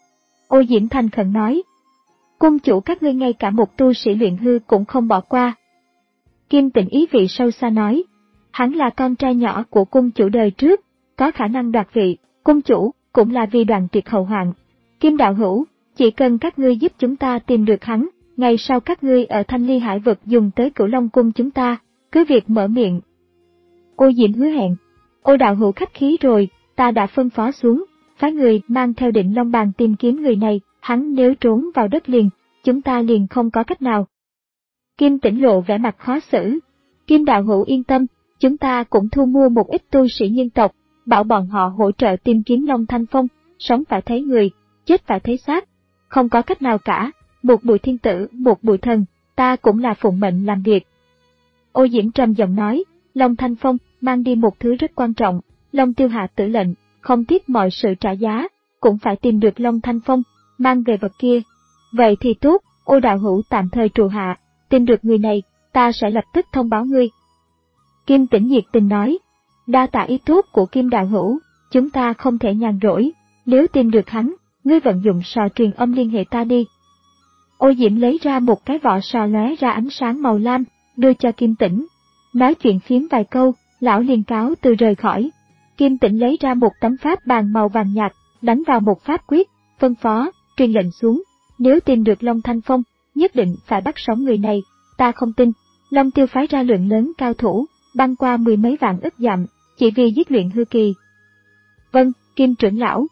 Ô Diễm thành khẩn nói. Cung chủ các ngươi ngay cả một tu sĩ luyện hư cũng không bỏ qua. Kim Tĩnh ý vị sâu xa nói. Hắn là con trai nhỏ của cung chủ đời trước, có khả năng đoạt vị, cung chủ cũng là vì đoàn triệt hậu hoạn. Kim đạo hữu, chỉ cần các ngươi giúp chúng ta tìm được hắn, ngày sau các ngươi ở Thanh Ly Hải vực dùng tới Cửu Long cung chúng ta, cứ việc mở miệng. Ô Diễm hứa hẹn. Ô đạo hữu khách khí rồi, ta đã phân phó xuống, phái người mang theo Định Long Bàn tìm kiếm người này, hắn nếu trốn vào đất liền, chúng ta liền không có cách nào. Kim Tĩnh lộ vẻ mặt khó xử. Kim đạo hữu yên tâm, chúng ta cũng thu mua một ít tu sĩ nhân tộc, bảo bọn họ hỗ trợ tìm kiếm Long Thanh Phong, sống phải thấy người, chết phải thấy xác. Không có cách nào cả, một bụi thiên tử, một bụi thần, ta cũng là phụng mệnh làm việc. Ô Diễm trầm giọng nói, Long Thanh Phong mang đi một thứ rất quan trọng, Long Tiêu hạ tử lệnh, không tiếc mọi sự trả giá, cũng phải tìm được Long Thanh Phong, mang về vật kia. Vậy thì tốt, ô đạo hữu tạm thời trụ hạ, tìm được người này, ta sẽ lập tức thông báo ngươi. Kim Tĩnh nhiệt tình nói, đa tạ ý tốt của Kim đạo hữu, chúng ta không thể nhàn rỗi, nếu tìm được hắn, ngươi vận dụng sò truyền âm liên hệ ta đi. Ô Diễm lấy ra một cái vỏ sò lóe ra ánh sáng màu lam, đưa cho Kim Tĩnh. Nói chuyện phiếm vài câu, lão liền cáo từ rời khỏi. Kim Tĩnh lấy ra một tấm pháp bàn màu vàng nhạt, đánh vào một pháp quyết, phân phó, truyền lệnh xuống, nếu tìm được Long Thanh Phong, nhất định phải bắt sống người này, ta không tin. Long Tiêu phái ra lượng lớn cao thủ, băng qua mười mấy vạn ức dặm, chỉ vì giết luyện hư kỳ. Vâng, Kim trưởng lão.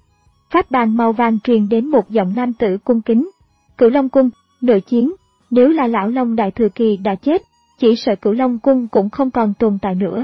Pháp bàn màu vàng truyền đến một giọng nam tử cung kính. Cửu Long cung, nội chiến, nếu là lão Long đại thừa kỳ đã chết, chỉ sợ Cửu Long cung cũng không còn tồn tại nữa.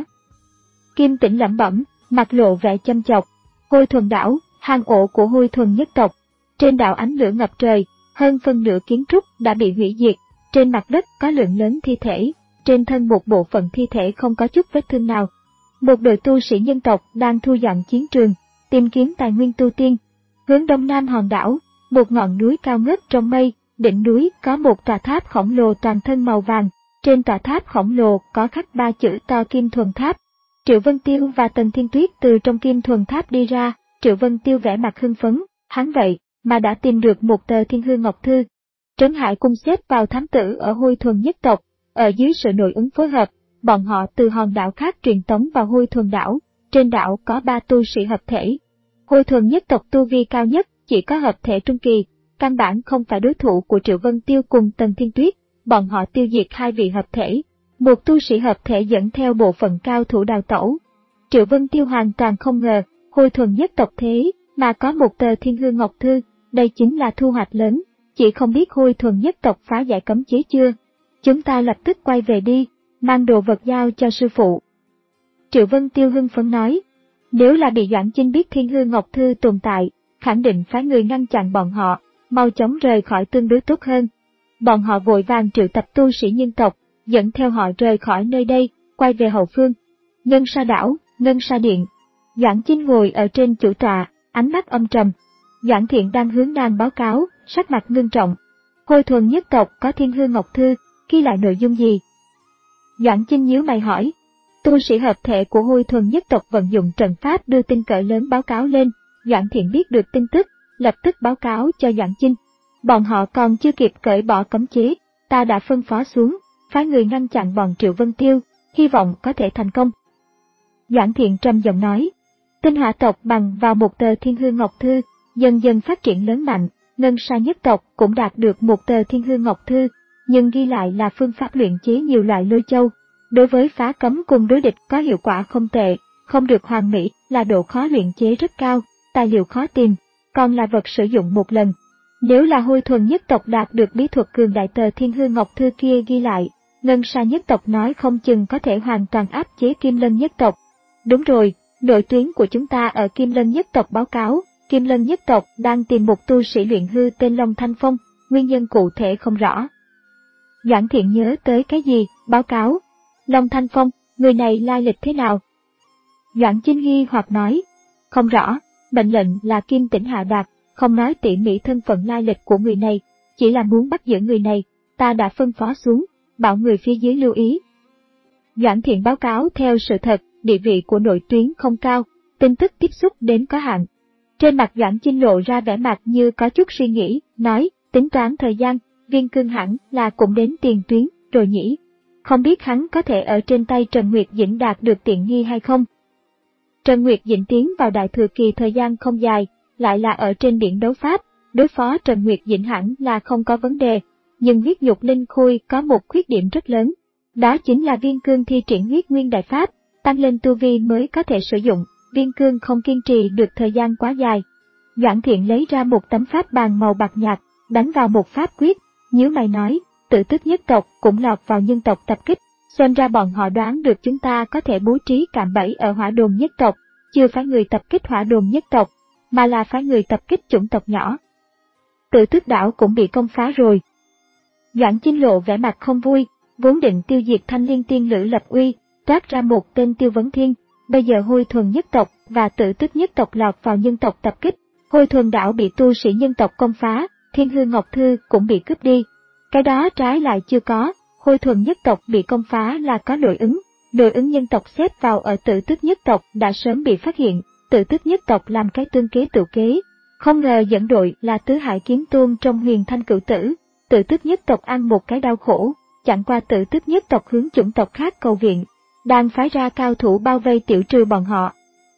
Kim Tĩnh lẩm bẩm, mặt lộ vẻ châm chọc. Hôi Thuần đảo, hang ổ của Hôi Thuần nhất tộc. Trên đảo ánh lửa ngập trời, hơn phân nửa kiến trúc đã bị hủy diệt, trên mặt đất có lượng lớn thi thể, trên thân một bộ phận thi thể không có chút vết thương nào. Một đội tu sĩ nhân tộc đang thu dọn chiến trường, tìm kiếm tài nguyên tu tiên. Hướng đông nam hòn đảo, một ngọn núi cao ngất trong mây, đỉnh núi có một tòa tháp khổng lồ toàn thân màu vàng, trên tòa tháp khổng lồ có khắc ba chữ to Kim Thuần Tháp. Triệu Vân Tiêu và Tần Thiên Tuyết từ trong Kim Thuần Tháp đi ra, Triệu Vân Tiêu vẻ mặt hưng phấn, hắn vậy mà đã tìm được một tờ Thiên Hư Ngọc Thư. Trấn Hải cung xếp vào thám tử ở Hôi Thuần nhất tộc, ở dưới sự nội ứng phối hợp, bọn họ từ hòn đảo khác truyền tống vào Hôi Thuần đảo, trên đảo có ba tu sĩ hợp thể. Hôi Thuần nhất tộc tu vi cao nhất chỉ có hợp thể trung kỳ, căn bản không phải đối thủ của Triệu Vân Tiêu cùng Tần Thiên Tuyết, bọn họ tiêu diệt hai vị hợp thể, một tu sĩ hợp thể dẫn theo bộ phận cao thủ đào tẩu. Triệu Vân Tiêu hoàn toàn không ngờ, Hôi Thuần nhất tộc thế mà có một tờ Thiên Hư Ngọc Thư, đây chính là thu hoạch lớn, chỉ không biết Hôi Thuần nhất tộc phá giải cấm chế chưa. Chúng ta lập tức quay về đi, mang đồ vật giao cho sư phụ. Triệu Vân Tiêu hưng phấn nói, nếu là bị Doãn Chinh biết Thiên Hư Ngọc Thư tồn tại, khẳng định phái người ngăn chặn bọn họ, mau chóng rời khỏi tương đối tốt hơn. Bọn họ vội vàng triệu tập tu sĩ nhân tộc, dẫn theo họ rời khỏi nơi đây, quay về hậu phương. Ngân Sa đảo, Ngân Sa điện. Doãn Chinh ngồi ở trên chủ tọa, ánh mắt âm trầm. Doãn Thiện đang hướng nàng báo cáo, sắc mặt ngưng trọng. Hôi Thuần nhất tộc có Thiên Hư Ngọc Thư, ghi lại nội dung gì? Doãn Chinh nhíu mày hỏi. Tu sĩ hợp thể của Hôi Thuần nhất tộc vận dụng trận pháp đưa tin cỡ lớn báo cáo lên. Doãn Thiện biết được tin tức, lập tức báo cáo cho Doãn Chinh. Bọn họ còn chưa kịp cởi bỏ cấm chế, ta đã phân phó xuống, phái người ngăn chặn bọn Triệu Vân Tiêu, hy vọng có thể thành công. Doãn Thiện trầm giọng nói, Tinh Hỏa tộc bằng vào một tờ Thiên Hư Ngọc Thư, dần dần phát triển lớn mạnh, Ngân Sa nhất tộc cũng đạt được một tờ Thiên Hư Ngọc Thư, nhưng ghi lại là phương pháp luyện chế nhiều loại lôi châu. Đối với phá cấm cùng đối địch có hiệu quả không tệ, không được hoàn mỹ, là độ khó luyện chế rất cao, tài liệu khó tìm, còn là vật sử dụng một lần. Nếu là Hôi Thuần nhất tộc đạt được bí thuật cường đại tờ Thiên Hư Ngọc Thư kia ghi lại, Ngân Sa nhất tộc nói không chừng có thể hoàn toàn áp chế Kim Lân nhất tộc. Đúng rồi, nội tuyến của chúng ta ở Kim Lân nhất tộc báo cáo, Kim Lân nhất tộc đang tìm một tu sĩ luyện hư tên Long Thanh Phong, nguyên nhân cụ thể không rõ. Doãn Thiện nhớ tới cái gì, báo cáo. Long Thanh Phong, người này lai lịch thế nào? Doãn Chinh nghi hoặc nói, không rõ, mệnh lệnh là Kim Tĩnh hạ đạt, không nói tỉ mỉ thân phận lai lịch của người này, chỉ là muốn bắt giữ người này, ta đã phân phó xuống, bảo người phía dưới lưu ý. Doãn Thiện báo cáo theo sự thật, địa vị của nội tuyến không cao, tin tức tiếp xúc đến có hạn. Trên mặt Doãn Chinh lộ ra vẻ mặt như có chút suy nghĩ, nói, tính toán thời gian, Viên Cương hẳn là cũng đến tiền tuyến, rồi nhỉ. Không biết hắn có thể ở trên tay Trần Nguyệt Dĩnh đạt được tiện nghi hay không? Trần Nguyệt Dĩnh tiến vào đại thừa kỳ thời gian không dài, lại là ở trên biển đấu pháp, đối phó Trần Nguyệt Dĩnh hẳn là không có vấn đề, nhưng huyết nhục linh khôi có một khuyết điểm rất lớn, đó chính là Viên Cương thi triển huyết nguyên đại pháp, tăng lên tu vi mới có thể sử dụng, Viên Cương không kiên trì được thời gian quá dài. Doãn Thiện lấy ra một tấm pháp bàn màu bạc nhạt, đánh vào một pháp quyết, nhíu mày nói, Tử Tức nhất tộc cũng lọt vào nhân tộc tập kích, xem ra bọn họ đoán được chúng ta có thể bố trí cạm bẫy ở Hỏa Đồn nhất tộc, chưa phải người tập kích Hỏa Đồn nhất tộc, mà là phải người tập kích chủng tộc nhỏ. Tử Tức đảo cũng bị công phá rồi. Doãn Chinh lộ vẻ mặt không vui, vốn định tiêu diệt Thanh Liên Tiên Lữ lập uy, toát ra một tên Tiêu Vấn Thiên, bây giờ Hôi Thuần nhất tộc và Tử Tức nhất tộc lọt vào nhân tộc tập kích, Hôi Thuần đảo bị tu sĩ nhân tộc công phá, Thiên Hư Ngọc Thư cũng bị cướp đi. Cái đó trái lại chưa có, Hôi Thuần nhất tộc bị công phá là có nội ứng, nội ứng nhân tộc xếp vào ở Tử Tức nhất tộc đã sớm bị phát hiện, Tử Tức nhất tộc làm cái tương kế tự kế, không ngờ dẫn đội là Tứ Hải Kiếm Tôn trong Huyền Thanh Cửu Tử, Tử Tức nhất tộc ăn một cái đau khổ, chẳng qua Tử Tức nhất tộc hướng chủng tộc khác cầu viện, đang phái ra cao thủ bao vây tiểu trừ bọn họ.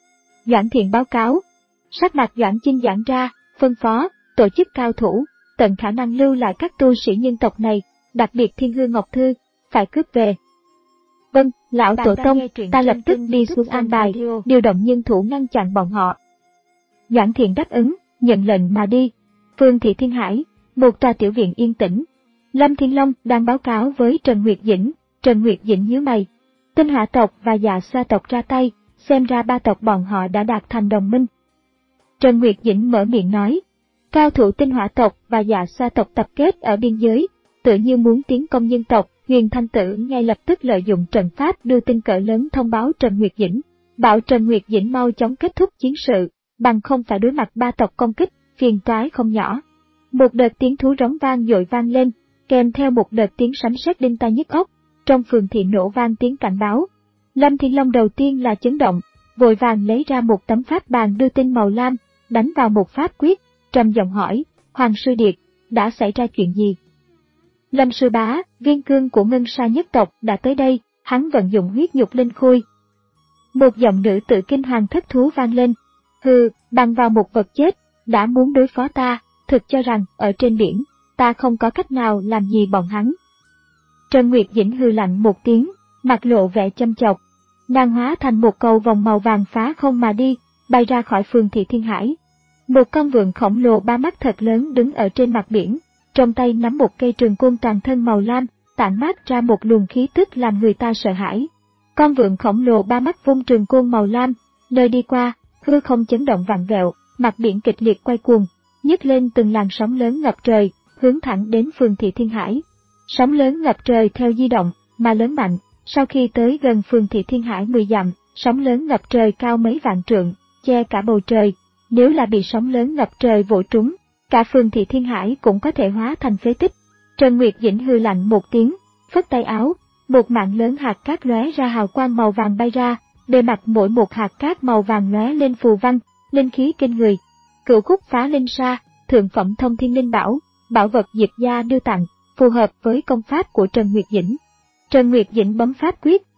Doãn Thiện báo cáo, sắc mặt Doãn Chinh giãn ra, phân phó, tổ chức cao thủ, tận khả năng lưu lại các tu sĩ nhân tộc này, đặc biệt Thiên Hư Ngọc Thư, phải cướp về. Vâng, lão tổ tông, ta lập tức đi xuống an bài, điều động nhân thủ ngăn chặn bọn họ. Doãn Thiện đáp ứng, nhận lệnh mà đi. Phương Thị Thiên Hải, một tòa tiểu viện yên tĩnh. Lâm Thiên Long đang báo cáo với Trần Nguyệt Dĩnh, Trần Nguyệt Dĩnh nhíu mày. Tinh Hỏa tộc và Dạ Xoa tộc ra tay, xem ra ba tộc bọn họ đã đạt thành đồng minh. Trần Nguyệt Dĩnh mở miệng nói, cao thủ Tinh Hỏa tộc và Dạ Xoa tộc tập kết ở biên giới, tự như muốn tiến công nhân tộc. Huyền Thanh Tử ngay lập tức lợi dụng trận pháp đưa tin cỡ lớn thông báo Trần Nguyệt Dĩnh, bảo Trần Nguyệt Dĩnh mau chóng kết thúc chiến sự, bằng không phải đối mặt ba tộc công kích, phiền toái không nhỏ. Một đợt tiếng thú rống vang dội vang lên, kèm theo một đợt tiếng sấm sét đinh tai nhức óc, trong phường thị nổ vang tiếng cảnh báo. Lâm Thiên Long đầu tiên là chấn động, vội vàng lấy ra một tấm pháp bàn đưa tin màu lam, đánh vào một pháp quyết, trầm giọng hỏi, Hoàng Sư Điệt, đã xảy ra chuyện gì? Lâm Sư Bá, Viên Cương của Ngân Sa nhất tộc đã tới đây, hắn vận dụng huyết nhục linh khôi. Một giọng nữ tự kinh hoàng thất thú vang lên, hừ, bằng vào một vật chết, đã muốn đối phó ta, thực cho rằng ở trên biển, ta không có cách nào làm gì bọn hắn. Trần Nguyệt Dĩnh hừ lạnh một tiếng, mặt lộ vẻ châm chọc, nàng hóa thành một cầu vòng màu vàng phá không mà đi, bay ra khỏi Phương Thị Thiên Hải. Một con vượn khổng lồ ba mắt thật lớn đứng ở trên mặt biển, trong tay nắm một cây trường côn toàn thân màu lam, tản mát ra một luồng khí tức làm người ta sợ hãi. Con vượn khổng lồ ba mắt vung trường côn màu lam, nơi đi qua, hư không chấn động vặn vẹo, mặt biển kịch liệt quay cuồng, nhấc lên từng làn sóng lớn ngập trời, hướng thẳng đến Phương Thị Thiên Hải. Sóng lớn ngập trời theo di động, mà lớn mạnh, sau khi tới gần Phương Thị Thiên Hải mười dặm, sóng lớn ngập trời cao mấy vạn trượng, che cả bầu trời, nếu là bị sóng lớn ngập trời vỗ trúng, cả Phương Thị Thiên Hải cũng có thể hóa thành phế tích. Trần Nguyệt Dĩnh hư lạnh một tiếng, phất tay áo, một mạng lớn hạt cát lóe ra hào quang màu vàng bay ra, bề mặt mỗi một hạt cát màu vàng lóe lên phù văn, linh khí kinh người. Cửu khúc phá linh sa, thượng phẩm thông thiên linh bảo, bảo vật Diệp gia đưa tặng, phù hợp với công pháp của Trần Nguyệt Dĩnh. Trần Nguyệt Dĩnh bấm pháp quyết,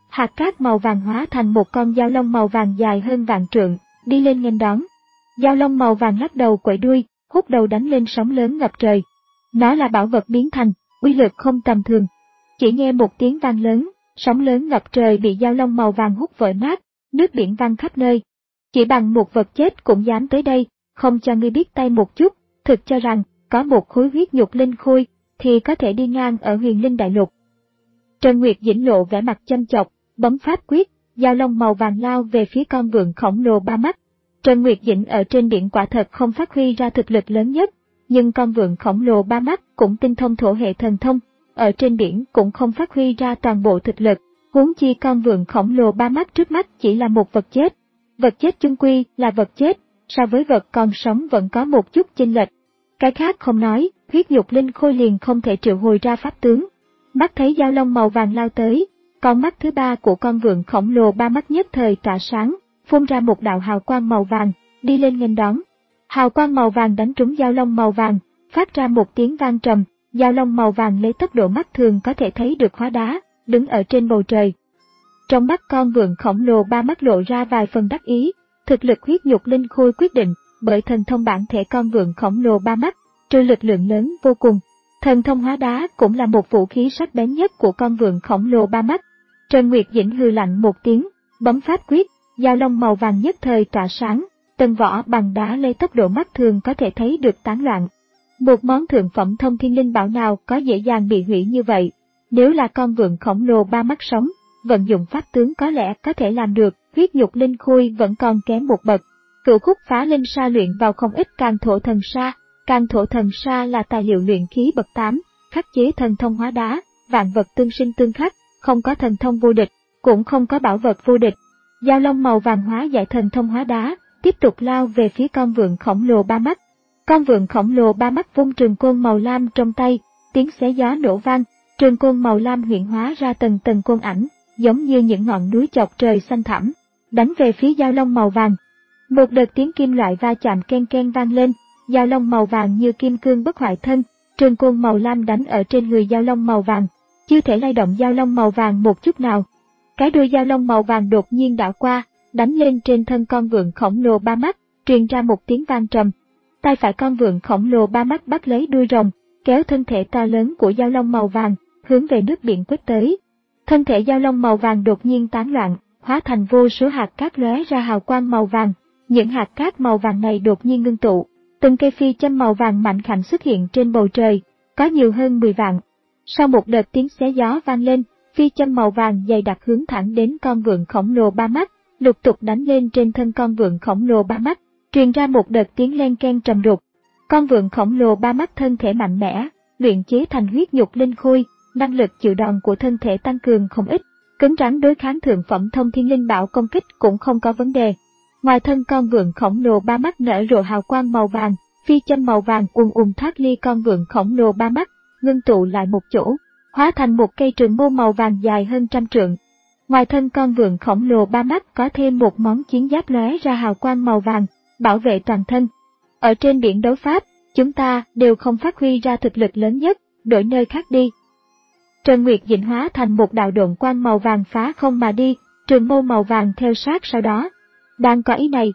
hạt cát màu vàng hóa thành một con dao long màu vàng dài hơn vạn trượng, đi lên nghênh đón. Dao long màu vàng lắc đầu quẩy đuôi, hút đầu đánh lên sóng lớn ngập trời. Nó là bảo vật biến thành, uy lực không tầm thường. Chỉ nghe một tiếng vang lớn, sóng lớn ngập trời bị dao long màu vàng hút vỡ nát, nước biển văng khắp nơi. Chỉ bằng một vật chết cũng dám tới đây, không cho ngươi biết tay một chút, thực cho rằng, có một khối huyết nhục linh khôi, thì có thể đi ngang ở huyền linh đại lục. Trần Nguyệt Dĩnh lộ vẻ mặt châm chọc, bấm pháp quyết, dao long màu vàng lao về phía con vượn khổng lồ ba mắt. Trần Nguyệt Dĩnh ở trên biển quả thật không phát huy ra thực lực lớn nhất, nhưng con vượn khổng lồ ba mắt cũng tinh thông thổ hệ thần thông, ở trên biển cũng không phát huy ra toàn bộ thực lực, huống chi con vượn khổng lồ ba mắt trước mắt chỉ là một vật chết. Vật chết chung quy là vật chết, so với vật còn sống vẫn có một chút chênh lệch. Cái khác không nói, huyết nhục linh khôi liền không thể triệu hồi ra pháp tướng. Mắt thấy dao long màu vàng lao tới, con mắt thứ ba của con vượn khổng lồ ba mắt nhất thời tỏa sáng, phun ra một đạo hào quang màu vàng, đi lên nghênh đón. Hào quang màu vàng đánh trúng dao long màu vàng, phát ra một tiếng vang trầm, dao long màu vàng lấy tốc độ mắt thường có thể thấy được hóa đá, đứng ở trên bầu trời. Trong mắt con vượn khổng lồ ba mắt lộ ra vài phần đắc ý, thực lực huyết nhục linh khôi quyết định, bởi thần thông bản thể con vượn khổng lồ ba mắt, trừ lực lượng lớn vô cùng. Thần thông hóa đá cũng là một vũ khí sắc bén nhất của con vượn khổng lồ ba mắt. Trần Nguyệt Dĩnh hừ lạnh một tiếng, bấm pháp quyết, dao long màu vàng nhất thời tỏa sáng, tầng vỏ bằng đá lấy tốc độ mắt thường có thể thấy được tán loạn. Một món thượng phẩm thông thiên linh bảo nào có dễ dàng bị hủy như vậy? Nếu là con vượn khổng lồ ba mắt sống, vận dụng pháp tướng có lẽ có thể làm được, huyết nhục linh khôi vẫn còn kém một bậc. Cửu khúc phá linh sa luyện vào không ít can thổ thần sa, can thổ thần sa là tài liệu luyện khí bậc tám, khắc chế thần thông hóa đá, vạn vật tương sinh tương khắc, không có thần thông vô địch, cũng không có bảo vật vô địch. Dao long màu vàng hóa giải thần thông hóa đá, tiếp tục lao về phía con vượn khổng lồ ba mắt. Con vượn khổng lồ ba mắt vung trường côn màu lam trong tay, tiếng xé gió nổ vang, trường côn màu lam hiện hóa ra tầng tầng côn ảnh, giống như những ngọn núi chọc trời xanh thẳm, đánh về phía dao long màu vàng. Một đợt tiếng kim loại va chạm ken ken vang lên, dao long màu vàng như kim cương bất hoại thân, trường côn màu lam đánh ở trên người dao long màu vàng, chưa thể lay động dao long màu vàng một chút nào. Cái đuôi dao long màu vàng đột nhiên đảo qua, đánh lên trên thân con vượn khổng lồ ba mắt, truyền ra một tiếng vang trầm. Tay phải con vượn khổng lồ ba mắt bắt lấy đuôi rồng, kéo thân thể to lớn của dao long màu vàng, hướng về nước biển quét tới. Thân thể dao long màu vàng đột nhiên tán loạn, hóa thành vô số hạt cát lóe ra hào quang màu vàng. Những hạt cát màu vàng này đột nhiên ngưng tụ, từng cây phi châm màu vàng mạnh khảnh xuất hiện trên bầu trời, có nhiều hơn mười vạn. Sau một đợt tiếng xé gió vang lên, phi châm màu vàng dày đặc hướng thẳng đến con vượn khổng lồ ba mắt, lục tục đánh lên trên thân con vượn khổng lồ ba mắt, truyền ra một đợt tiếng len ken trầm đục. Con vượn khổng lồ ba mắt thân thể mạnh mẽ, luyện chế thành huyết nhục linh khôi, năng lực chịu đòn của thân thể tăng cường không ít, cứng rắn đối kháng thượng phẩm thông thiên linh bảo công kích cũng không có vấn đề. Ngoài thân con vượn khổng lồ ba mắt nở rộ hào quang màu vàng, phi châm màu vàng ùn ùn thoát ly con vượn khổng lồ ba mắt, ngưng tụ lại một chỗ, hóa thành một cây trường mâu màu vàng dài hơn trăm trượng. Ngoài thân con vượn khổng lồ ba mắt có thêm một món chiến giáp lóe ra hào quang màu vàng, bảo vệ toàn thân. Ở trên biển đấu pháp, chúng ta đều không phát huy ra thực lực lớn nhất, đổi nơi khác đi. Trần Nguyệt Dĩnh hóa thành một đạo độn quang màu vàng phá không mà đi, trường mâu màu vàng theo sát sau đó. Đang có ý này,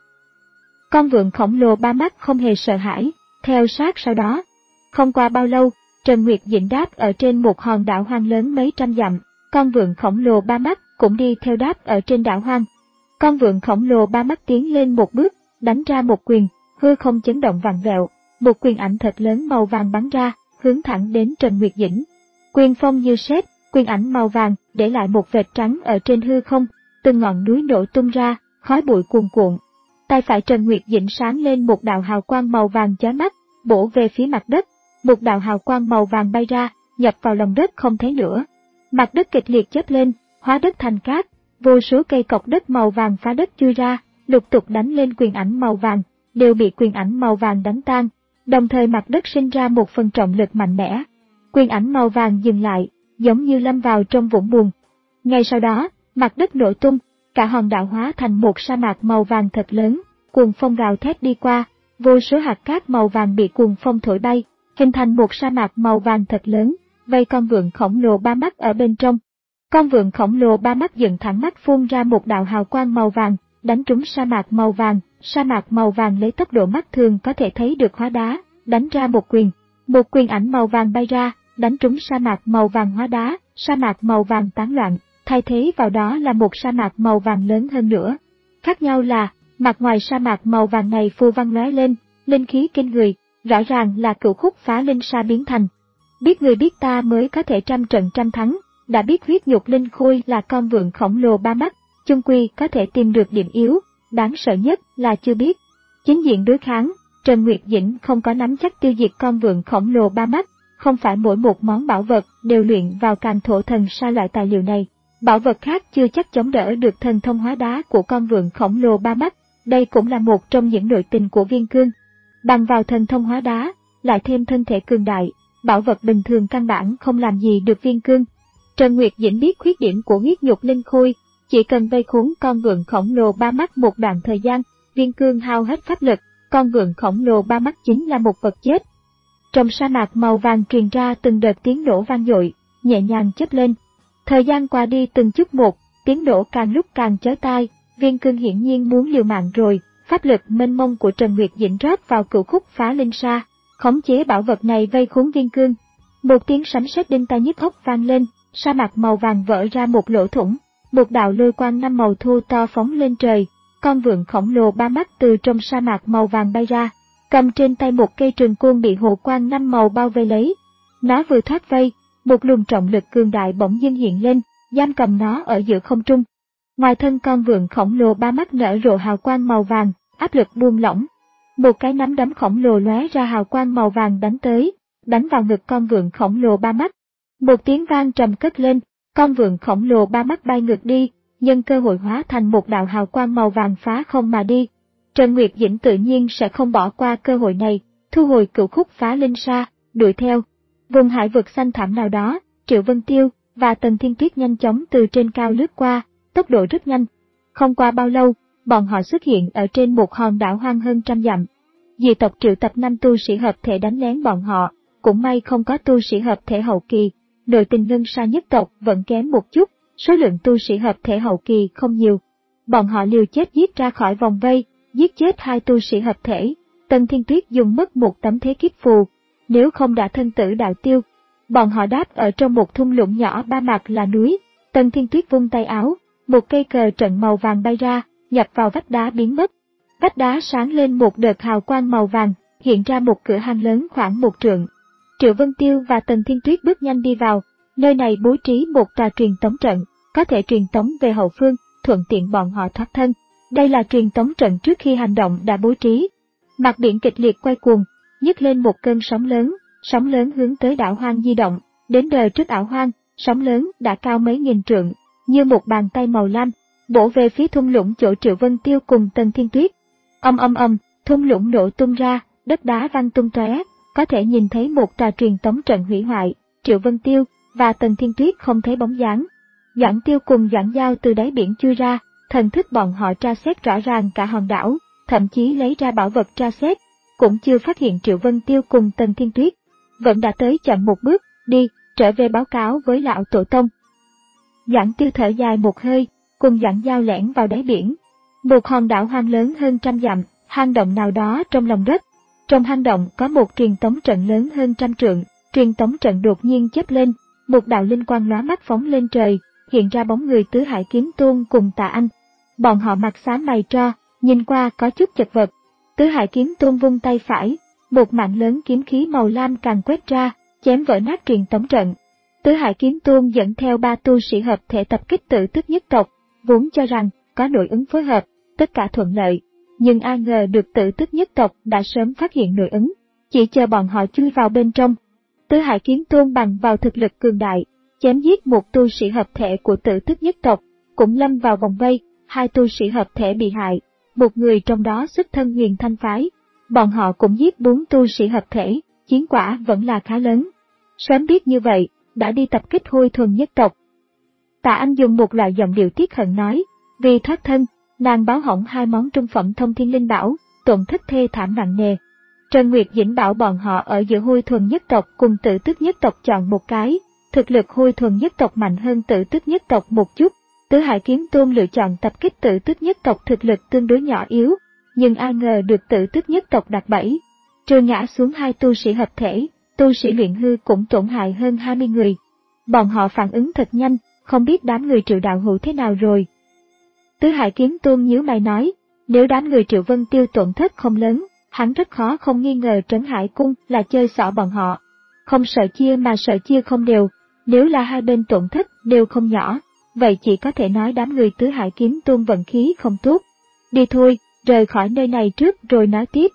con vượn khổng lồ ba mắt không hề sợ hãi, theo sát sau đó. Không qua bao lâu, Trần Nguyệt Dĩnh đáp ở trên một hòn đảo hoang lớn mấy trăm dặm, con vượn khổng lồ ba mắt cũng đi theo đáp ở trên đảo hoang. Con vượn khổng lồ ba mắt tiến lên một bước, đánh ra một quyền, hư không chấn động vặn vẹo, một quyền ảnh thật lớn màu vàng bắn ra, hướng thẳng đến Trần Nguyệt Dĩnh. Quyền phong như sét, quyền ảnh màu vàng để lại một vệt trắng ở trên hư không, từng ngọn núi nổ tung ra, khói bụi cuồn cuộn. Tay phải Trần Nguyệt Dĩnh sáng lên một đạo hào quang màu vàng chói mắt, bổ về phía mặt đất. Một đạo hào quang màu vàng bay ra, nhập vào lòng đất không thấy nữa. Mặt đất kịch liệt chớp lên, hóa đất thành cát, vô số cây cọc đất màu vàng phá đất chui ra, lục tục đánh lên quyền ảnh màu vàng, đều bị quyền ảnh màu vàng đánh tan. Đồng thời mặt đất sinh ra một phần trọng lực mạnh mẽ. Quyền ảnh màu vàng dừng lại, giống như lâm vào trong vũng bùn. Ngay sau đó, mặt đất nổ tung, cả hòn đảo hóa thành một sa mạc màu vàng thật lớn, cuồng phong gào thét đi qua, vô số hạt cát màu vàng bị cuồng phong thổi bay, hình thành một sa mạc màu vàng thật lớn, vây con vượn khổng lồ ba mắt ở bên trong. Con vượn khổng lồ ba mắt dựng thẳng mắt phun ra một đạo hào quang màu vàng, đánh trúng sa mạc màu vàng. Sa mạc màu vàng lấy tốc độ mắt thường có thể thấy được hóa đá, đánh ra một quyền. Một quyền ảnh màu vàng bay ra, đánh trúng sa mạc màu vàng hóa đá, sa mạc màu vàng tán loạn, thay thế vào đó là một sa mạc màu vàng lớn hơn nữa. Khác nhau là, mặt ngoài sa mạc màu vàng này phù văn lóe lên, linh khí kinh người, rõ ràng là cửu khúc phá linh sa biến thành. Biết người biết ta mới có thể trăm trận trăm thắng, đã biết huyết nhục linh khôi là con vượn khổng lồ ba mắt, chung quy có thể tìm được điểm yếu, đáng sợ nhất là chưa biết. Chính diện đối kháng, Trần Nguyệt Dĩnh không có nắm chắc tiêu diệt con vượn khổng lồ ba mắt, không phải mỗi một món bảo vật đều luyện vào càn thổ thần sa loại tài liệu này. Bảo vật khác chưa chắc chống đỡ được thần thông hóa đá của con vượn khổng lồ ba mắt, đây cũng là một trong những nội tình của Viên Cương. Bằng vào thần thông hóa đá, lại thêm thân thể cường đại, bảo vật bình thường căn bản không làm gì được Viên Cương. Trần Nguyệt Dĩnh biết khuyết điểm của huyết nhục linh khôi, chỉ cần vây khốn con vượn khổng lồ ba mắt một đoạn thời gian, Viên Cương hao hết pháp lực, con vượn khổng lồ ba mắt chính là một vật chết. Trong sa mạc màu vàng truyền ra từng đợt tiếng nổ vang dội, nhẹ nhàng chớp lên. Thời gian qua đi từng chút một, tiếng nổ càng lúc càng chói tai, Viên Cương hiển nhiên muốn liều mạng rồi, pháp lực mênh mông của Trần Nguyệt Dĩnh rót vào cửu khúc phá linh sa, khống chế bảo vật này vây khốn Viên Cương. Một tiếng sấm sét đinh tai nhức óc vang lên, sa mạc màu vàng vỡ ra một lỗ thủng, một đạo lôi quang năm màu thu to phóng lên trời, con vượn khổng lồ ba mắt từ trong sa mạc màu vàng bay ra, cầm trên tay một cây trường côn bị hộ quang năm màu bao vây lấy. Nó vừa thoát vây, một luồng trọng lực cường đại bỗng dưng hiện lên, giam cầm nó ở giữa không trung. Ngoài thân con vượn khổng lồ ba mắt nở rộ hào quang màu vàng, áp lực buông lỏng. Một cái nắm đấm khổng lồ lóe ra hào quang màu vàng đánh tới, đánh vào ngực con vượn khổng lồ ba mắt. Một tiếng vang trầm cất lên, con vượn khổng lồ ba mắt bay ngược đi, nhân cơ hội hóa thành một đạo hào quang màu vàng phá không mà đi. Trần Nguyệt Dĩnh tự nhiên sẽ không bỏ qua cơ hội này, thu hồi cửu khúc phá linh sa, đuổi theo. Vùng hải vực xanh thẳm nào đó, Triệu Vân Tiêu và Tần Thiên Tuyết nhanh chóng từ trên cao lướt qua, tốc độ rất nhanh. Không qua bao lâu, bọn họ xuất hiện ở trên một hòn đảo hoang hơn trăm dặm. Dị tộc triệu tập năm tu sĩ hợp thể đánh lén bọn họ, cũng may không có tu sĩ hợp thể hậu kỳ, nội tình ngân sa nhất tộc vẫn kém một chút, số lượng tu sĩ hợp thể hậu kỳ không nhiều. Bọn họ liều chết giết ra khỏi vòng vây, giết chết hai tu sĩ hợp thể. Tần Thiên Tuyết dùng mất một tấm thế kiếp phù, nếu không đã thân tử đạo tiêu. Bọn họ đáp ở trong một thung lũng nhỏ ba mặt là núi. Tần Thiên Tuyết vung tay áo, một cây cờ trận màu vàng bay ra, nhập vào vách đá biến mất. Vách đá sáng lên một đợt hào quang màu vàng, hiện ra một cửa hang lớn khoảng một trượng. Triệu Vân Tiêu và Tần Thiên Tuyết bước nhanh đi vào, nơi này bố trí một tòa truyền tống trận, có thể truyền tống về hậu phương, thuận tiện bọn họ thoát thân. Đây là truyền tống trận trước khi hành động đã bố trí. Mặt biển kịch liệt quay cuồng, nhấc lên một cơn sóng lớn, sóng lớn hướng tới đảo hoang di động, đến đời trước đảo hoang, sóng lớn đã cao mấy nghìn trượng, như một bàn tay màu lam, bổ về phía thung lũng chỗ Triệu Vân Tiêu cùng Tần Thiên Tuyết. Ầm ầm ầm, thung lũng nổ tung ra, đất đá văng tung tóe, có thể nhìn thấy một tòa truyền tống trận hủy hoại. Triệu Vân Tiêu và Tần Thiên Tuyết không thấy bóng dáng. Doãn Tiêu cùng Doãn Giao từ đáy biển chui ra, thần thức bọn họ tra xét rõ ràng cả hòn đảo, thậm chí lấy ra bảo vật tra xét, cũng chưa phát hiện Triệu Vân Tiêu cùng Tần Thiên Tuyết. Vẫn đã tới chậm một bước, đi, trở về báo cáo với lão tổ tông. Doãn Tiêu thở dài một hơi, cùng Doãn Giao lẻn vào đáy biển. Một hòn đảo hoang lớn hơn trăm dặm, hang động nào đó trong lòng đất. Trong hang động có một truyền tống trận lớn hơn trăm trượng, truyền tống trận đột nhiên chớp lên, một đạo linh quang lóa mắt phóng lên trời, hiện ra bóng người Tứ Hải Kiếm Tôn cùng Tạ Anh. Bọn họ mặt xám mày tro, nhìn qua có chút chật vật. Tứ Hải Kiếm Tôn vung tay phải, một mảng lớn kiếm khí màu lam càng quét ra, chém vỡ nát truyền tống trận. Tứ Hải Kiếm Tôn dẫn theo ba tu sĩ hợp thể tập kích Tử Tức nhất tộc, vốn cho rằng có nội ứng phối hợp, tất cả thuận lợi, nhưng ai ngờ được Tử Tức nhất tộc đã sớm phát hiện nội ứng, chỉ chờ bọn họ chui vào bên trong. Tứ Hải Kiếm Tôn bằng vào thực lực cường đại, chém giết một tu sĩ hợp thể của Tử Tức nhất tộc, cũng lâm vào vòng vây, hai tu sĩ hợp thể bị hại, một người trong đó xuất thân Huyền Thanh phái. Bọn họ cũng giết bốn tu sĩ hợp thể, chiến quả vẫn là khá lớn. Sớm biết như vậy, đã đi tập kích Hôi Thuần nhất tộc. Tạ Anh dùng một loại giọng điệu tiếc hận nói, vì thoát thân, nàng báo hỏng hai món trung phẩm thông thiên linh bảo, tổn thất thê thảm nặng nề. Trần Nguyệt Dĩnh bảo bọn họ ở giữa Hôi Thuần nhất tộc cùng Tử Tức nhất tộc chọn một cái, thực lực hôi thuần nhất tộc mạnh hơn Tử Tước nhất tộc một chút. Tứ Hải Kiếm Tôn lựa chọn tập kích Tử Tước nhất tộc thực lực tương đối nhỏ yếu, nhưng ai ngờ được Tử Tước nhất tộc đặt bẫy. Trừ ngã xuống hai tu sĩ hợp thể, tu sĩ luyện hư cũng tổn hại hơn hai mươi người. Bọn họ phản ứng thật nhanh, không biết đám người Triệu đạo hữu thế nào rồi. Tứ Hải Kiếm Tôn nhíu mày nói, nếu đám người Triệu Vân Tiêu tổn thất không lớn, hắn rất khó không nghi ngờ Trấn Hải Cung là chơi xỏ bọn họ. Không sợ chia mà sợ chia không đều, nếu là hai bên tổn thất đều không nhỏ, vậy chỉ có thể nói đám người Tứ Hải Kiếm Tôn vận khí không tốt. Đi thôi, rời khỏi nơi này trước rồi nói tiếp.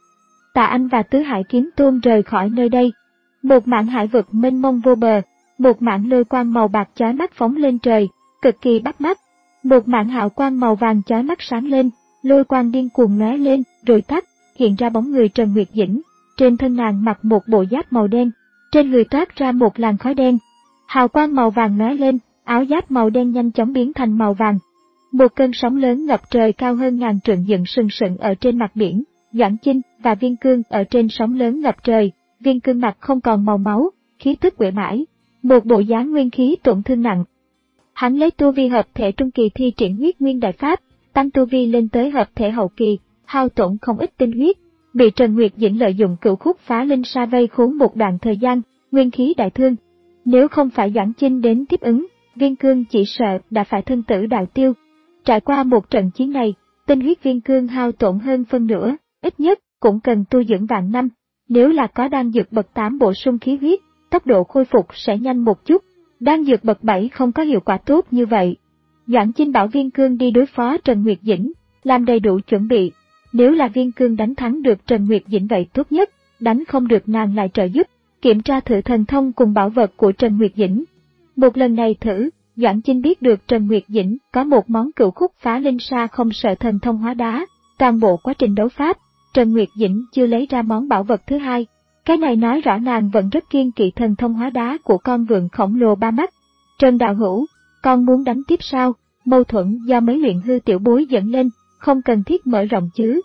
Tạ Anh và Tứ Hải Kiếm Tôn rời khỏi nơi đây. Một mảng hải vực mênh mông vô bờ, một mảng lôi quang màu bạc chói mắt phóng lên trời, cực kỳ bắt mắt. Một mảng hào quang màu vàng chói mắt sáng lên, lôi quang điên cuồng lóe lên, rồi tắt, hiện ra bóng người Trần Nguyệt Dĩnh. Trên thân nàng mặc một bộ giáp màu đen, trên người toát ra một làn khói đen. Hào quang màu vàng lóe lên, áo giáp màu đen nhanh chóng biến thành màu vàng. Một cơn sóng lớn ngập trời cao hơn ngàn trượng dựng sừng sững ở trên mặt biển. Doãn Chinh và Viên Cương ở trên sóng lớn ngập trời, Viên Cương mặt không còn màu máu, khí tức uể mãi, một bộ dáng nguyên khí tổn thương nặng. Hắn lấy tu vi hợp thể trung kỳ thi triển huyết nguyên đại pháp, tăng tu vi lên tới hợp thể hậu kỳ, hao tổn không ít tinh huyết, bị Trần Nguyệt Dĩnh lợi dụng cửu khúc phá linh sa vây khốn một đoạn thời gian, nguyên khí đại thương. Nếu không phải Doãn Chinh đến tiếp ứng, Viên Cương chỉ sợ đã phải thân tử đạo tiêu. Trải qua một trận chiến này, tinh huyết Viên Cương hao tổn hơn phân nửa, ít nhất cũng cần tu dưỡng vạn năm. Nếu là có đan dược bậc tám bổ sung khí huyết, tốc độ khôi phục sẽ nhanh một chút. Đan dược bậc bảy không có hiệu quả tốt như vậy. Doãn Chinh bảo Viên Cương đi đối phó Trần Nguyệt Dĩnh, làm đầy đủ chuẩn bị. Nếu là Viên Cương đánh thắng được Trần Nguyệt Dĩnh vậy tốt nhất, đánh không được nàng lại trợ giúp, kiểm tra thử thần thông cùng bảo vật của Trần Nguyệt Dĩnh. Một lần này thử, Doãn Chinh biết được Trần Nguyệt Dĩnh có một món cửu khúc phá linh sa không sợ thần thông hóa đá. Toàn bộ quá trình đấu pháp, Trần Nguyệt Dĩnh chưa lấy ra món bảo vật thứ hai. Cái này nói rõ nàng vẫn rất kiêng kỵ thần thông hóa đá của con vượn khổng lồ ba mắt. Trần đạo hữu, con muốn đánh tiếp sao? Mâu thuẫn do mấy luyện hư tiểu bối dẫn lên, không cần thiết mở rộng chứ.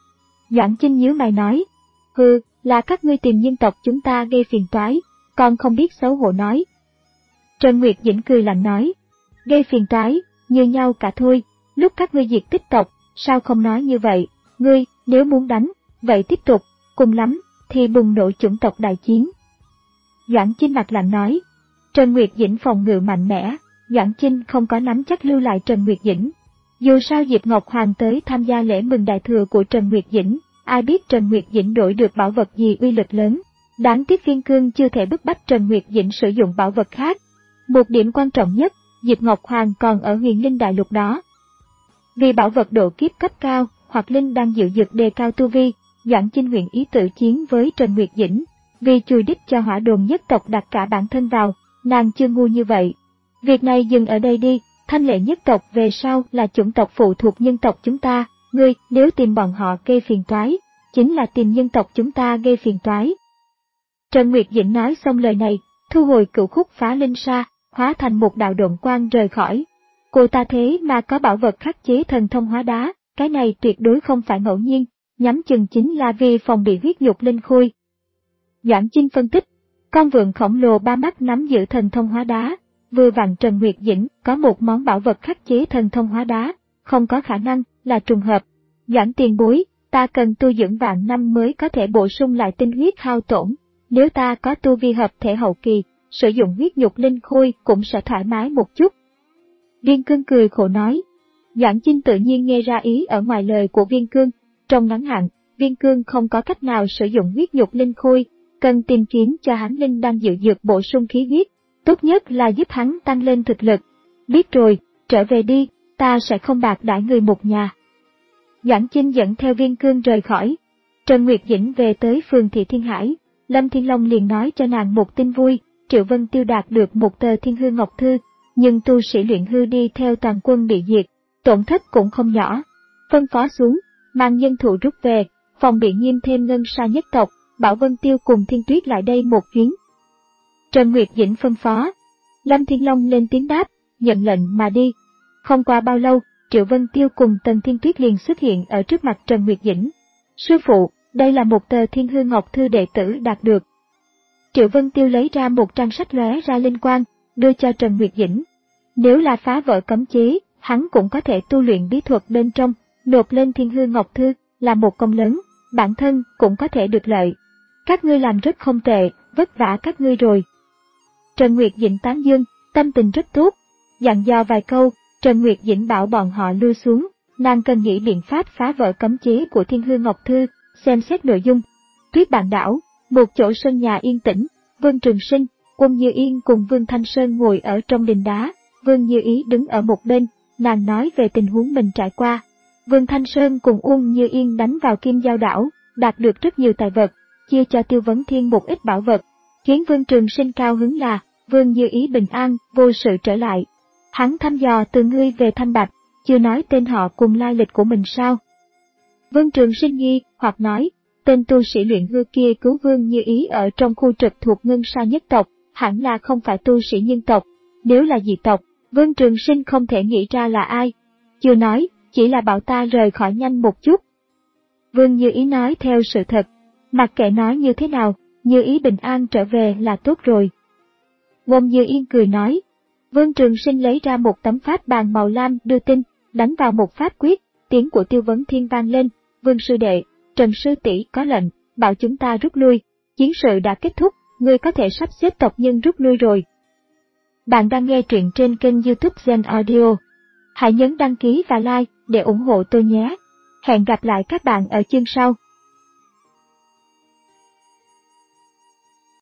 Doãn Chinh nhíu mày nói, hừ, là các ngươi tìm nhân tộc chúng ta gây phiền toái, con không biết xấu hổ nói. Trần Nguyệt Dĩnh cười lạnh nói, gây phiền toái, như nhau cả thôi, lúc các ngươi diệt tích tộc, sao không nói như vậy, ngươi, nếu muốn đánh, vậy tiếp tục, cùng lắm, thì bùng nổ chủng tộc đại chiến. Doãn Chinh mặt lạnh nói, Trần Nguyệt Dĩnh phòng ngự mạnh mẽ, Doãn Chinh không có nắm chắc lưu lại Trần Nguyệt Dĩnh. Dù sao Diệp Ngọc Hoàng tới tham gia lễ mừng đại thừa của Trần Nguyệt Dĩnh, ai biết Trần Nguyệt Dĩnh đổi được bảo vật gì uy lực lớn. Đáng tiếc Viên Cương chưa thể bức bách Trần Nguyệt Dĩnh sử dụng bảo vật khác. Một điểm quan trọng nhất, Diệp Ngọc Hoàng còn ở Huyền Linh Đại Lục đó. Vì bảo vật độ kiếp cấp cao, hoặc Linh đang dự dược đề cao tu vi, Doãn Chinh nguyện ý tự chiến với Trần Nguyệt Dĩnh. Vì chùi đích cho hỏa đồn nhất tộc đặt cả bản thân vào, nàng chưa ngu như vậy. Việc này dừng ở đây đi, Thanh Lệ nhất tộc về sau là chủng tộc phụ thuộc nhân tộc chúng ta, ngươi nếu tìm bọn họ gây phiền toái, chính là tìm nhân tộc chúng ta gây phiền toái. Trần Nguyệt Dĩnh nói xong lời này, thu hồi cửu khúc phá linh sa, hóa thành một đạo độn quang rời khỏi. Cô ta thế mà có bảo vật khắc chế thần thông hóa đá, cái này tuyệt đối không phải ngẫu nhiên, nhắm chừng chính là vì phòng bị huyết nhục linh khôi. Doãn Chinh phân tích, con vượn khổng lồ ba mắt nắm giữ thần thông hóa đá, vừa vặn Trần Nguyệt Dĩnh có một món bảo vật khắc chế thần thông hóa đá, không có khả năng là trùng hợp. Doãn tiền bối, ta cần tu dưỡng vạn năm mới có thể bổ sung lại tinh huyết hao tổn, nếu ta có tu vi hợp thể hậu kỳ, sử dụng huyết nhục linh khôi cũng sẽ thoải mái một chút. Viên Cương cười khổ nói, Doãn Chinh tự nhiên nghe ra ý ở ngoài lời của Viên Cương, trong ngắn hạn, Viên Cương không có cách nào sử dụng huyết nhục linh khôi, cần tìm kiếm cho hắn linh đang dự dược bổ sung khí huyết, tốt nhất là giúp hắn tăng lên thực lực. Biết rồi, trở về đi, ta sẽ không bạc đãi người một nhà. Doãn Chinh dẫn theo Viên Cương rời khỏi. Trần Nguyệt Dĩnh về tới phường Thị Thiên Hải, Lâm Thiên Long liền nói cho nàng một tin vui, Triệu Vân Tiêu đạt được một tờ Thiên Hư Ngọc Thư, nhưng tu sĩ luyện hư đi theo toàn quân bị diệt, tổn thất cũng không nhỏ. Phân phó xuống, mang nhân thủ rút về, phòng bị nghiêm thêm Ngân Sa nhất tộc, bảo Vân Tiêu cùng Thiên Tuyết lại đây một chuyến. Trần Nguyệt Dĩnh phân phó, Lâm Thiên Long lên tiếng đáp, nhận lệnh mà đi. Không qua bao lâu, Triệu Vân Tiêu cùng Tần Thiên Tuyết liền xuất hiện ở trước mặt Trần Nguyệt Dĩnh. Sư phụ, đây là một tờ Thiên Hư Ngọc Thư đệ tử đạt được. Triệu Vân Tiêu lấy ra một trang sách lóe ra linh quang, đưa cho Trần Nguyệt Dĩnh. Nếu là phá vỡ cấm chế, hắn cũng có thể tu luyện bí thuật bên trong, nộp lên Thiên Hư Ngọc Thư, là một công lớn, bản thân cũng có thể được lợi. Các ngươi làm rất không tệ, vất vả các ngươi rồi. Trần Nguyệt Dĩnh tán dương, tâm tình rất tốt. Dặn dò vài câu, Trần Nguyệt Dĩnh bảo bọn họ lui xuống, nàng cần nghĩ biện pháp phá vỡ cấm chế của Thiên Hư Ngọc Thư, xem xét nội dung. Tuyết Bạn Đảo, một chỗ sân nhà yên tĩnh, Vương Trường Sinh, Quân Như Yên cùng Vương Thanh Sơn ngồi ở trong đình đá, Vương Như Ý đứng ở một bên, nàng nói về tình huống mình trải qua. Vương Thanh Sơn cùng Uông Như Yên đánh vào Kim Giao Đảo, đạt được rất nhiều tài vật, chia cho Tiêu Vấn Thiên một ít bảo vật, khiến Vương Trường Sinh cao hứng là Vương Như Ý bình an, vô sự trở lại. Hắn thăm dò từ ngươi về Thanh Bạch, chưa nói tên họ cùng lai lịch của mình sao? Vương Trường Sinh nghi hoặc nói, tên tu sĩ luyện hư kia cứu Vương Như Ý ở trong khu trực thuộc Ngân Sa nhất tộc, hẳn là không phải tu sĩ nhân tộc, nếu là dị tộc, Vương Trường Sinh không thể nghĩ ra là ai. Chưa nói, chỉ là bảo ta rời khỏi nhanh một chút. Vương Như Ý nói theo sự thật, mặc kệ nói như thế nào, Như Ý bình an trở về là tốt rồi. Quân Như Yên cười nói, Vương Trường Sinh lấy ra một tấm pháp bàn màu lam đưa tin, đánh vào một pháp quyết, tiếng của Tiêu Vấn Thiên vang lên, Vương sư đệ, Trần sư tỷ có lệnh, bảo chúng ta rút lui, chiến sự đã kết thúc, ngươi có thể sắp xếp tộc nhân rút lui rồi. Bạn đang nghe truyện trên kênh YouTube Gen Audio. Hãy nhấn đăng ký và like để ủng hộ tôi nhé. Hẹn gặp lại các bạn ở chương sau.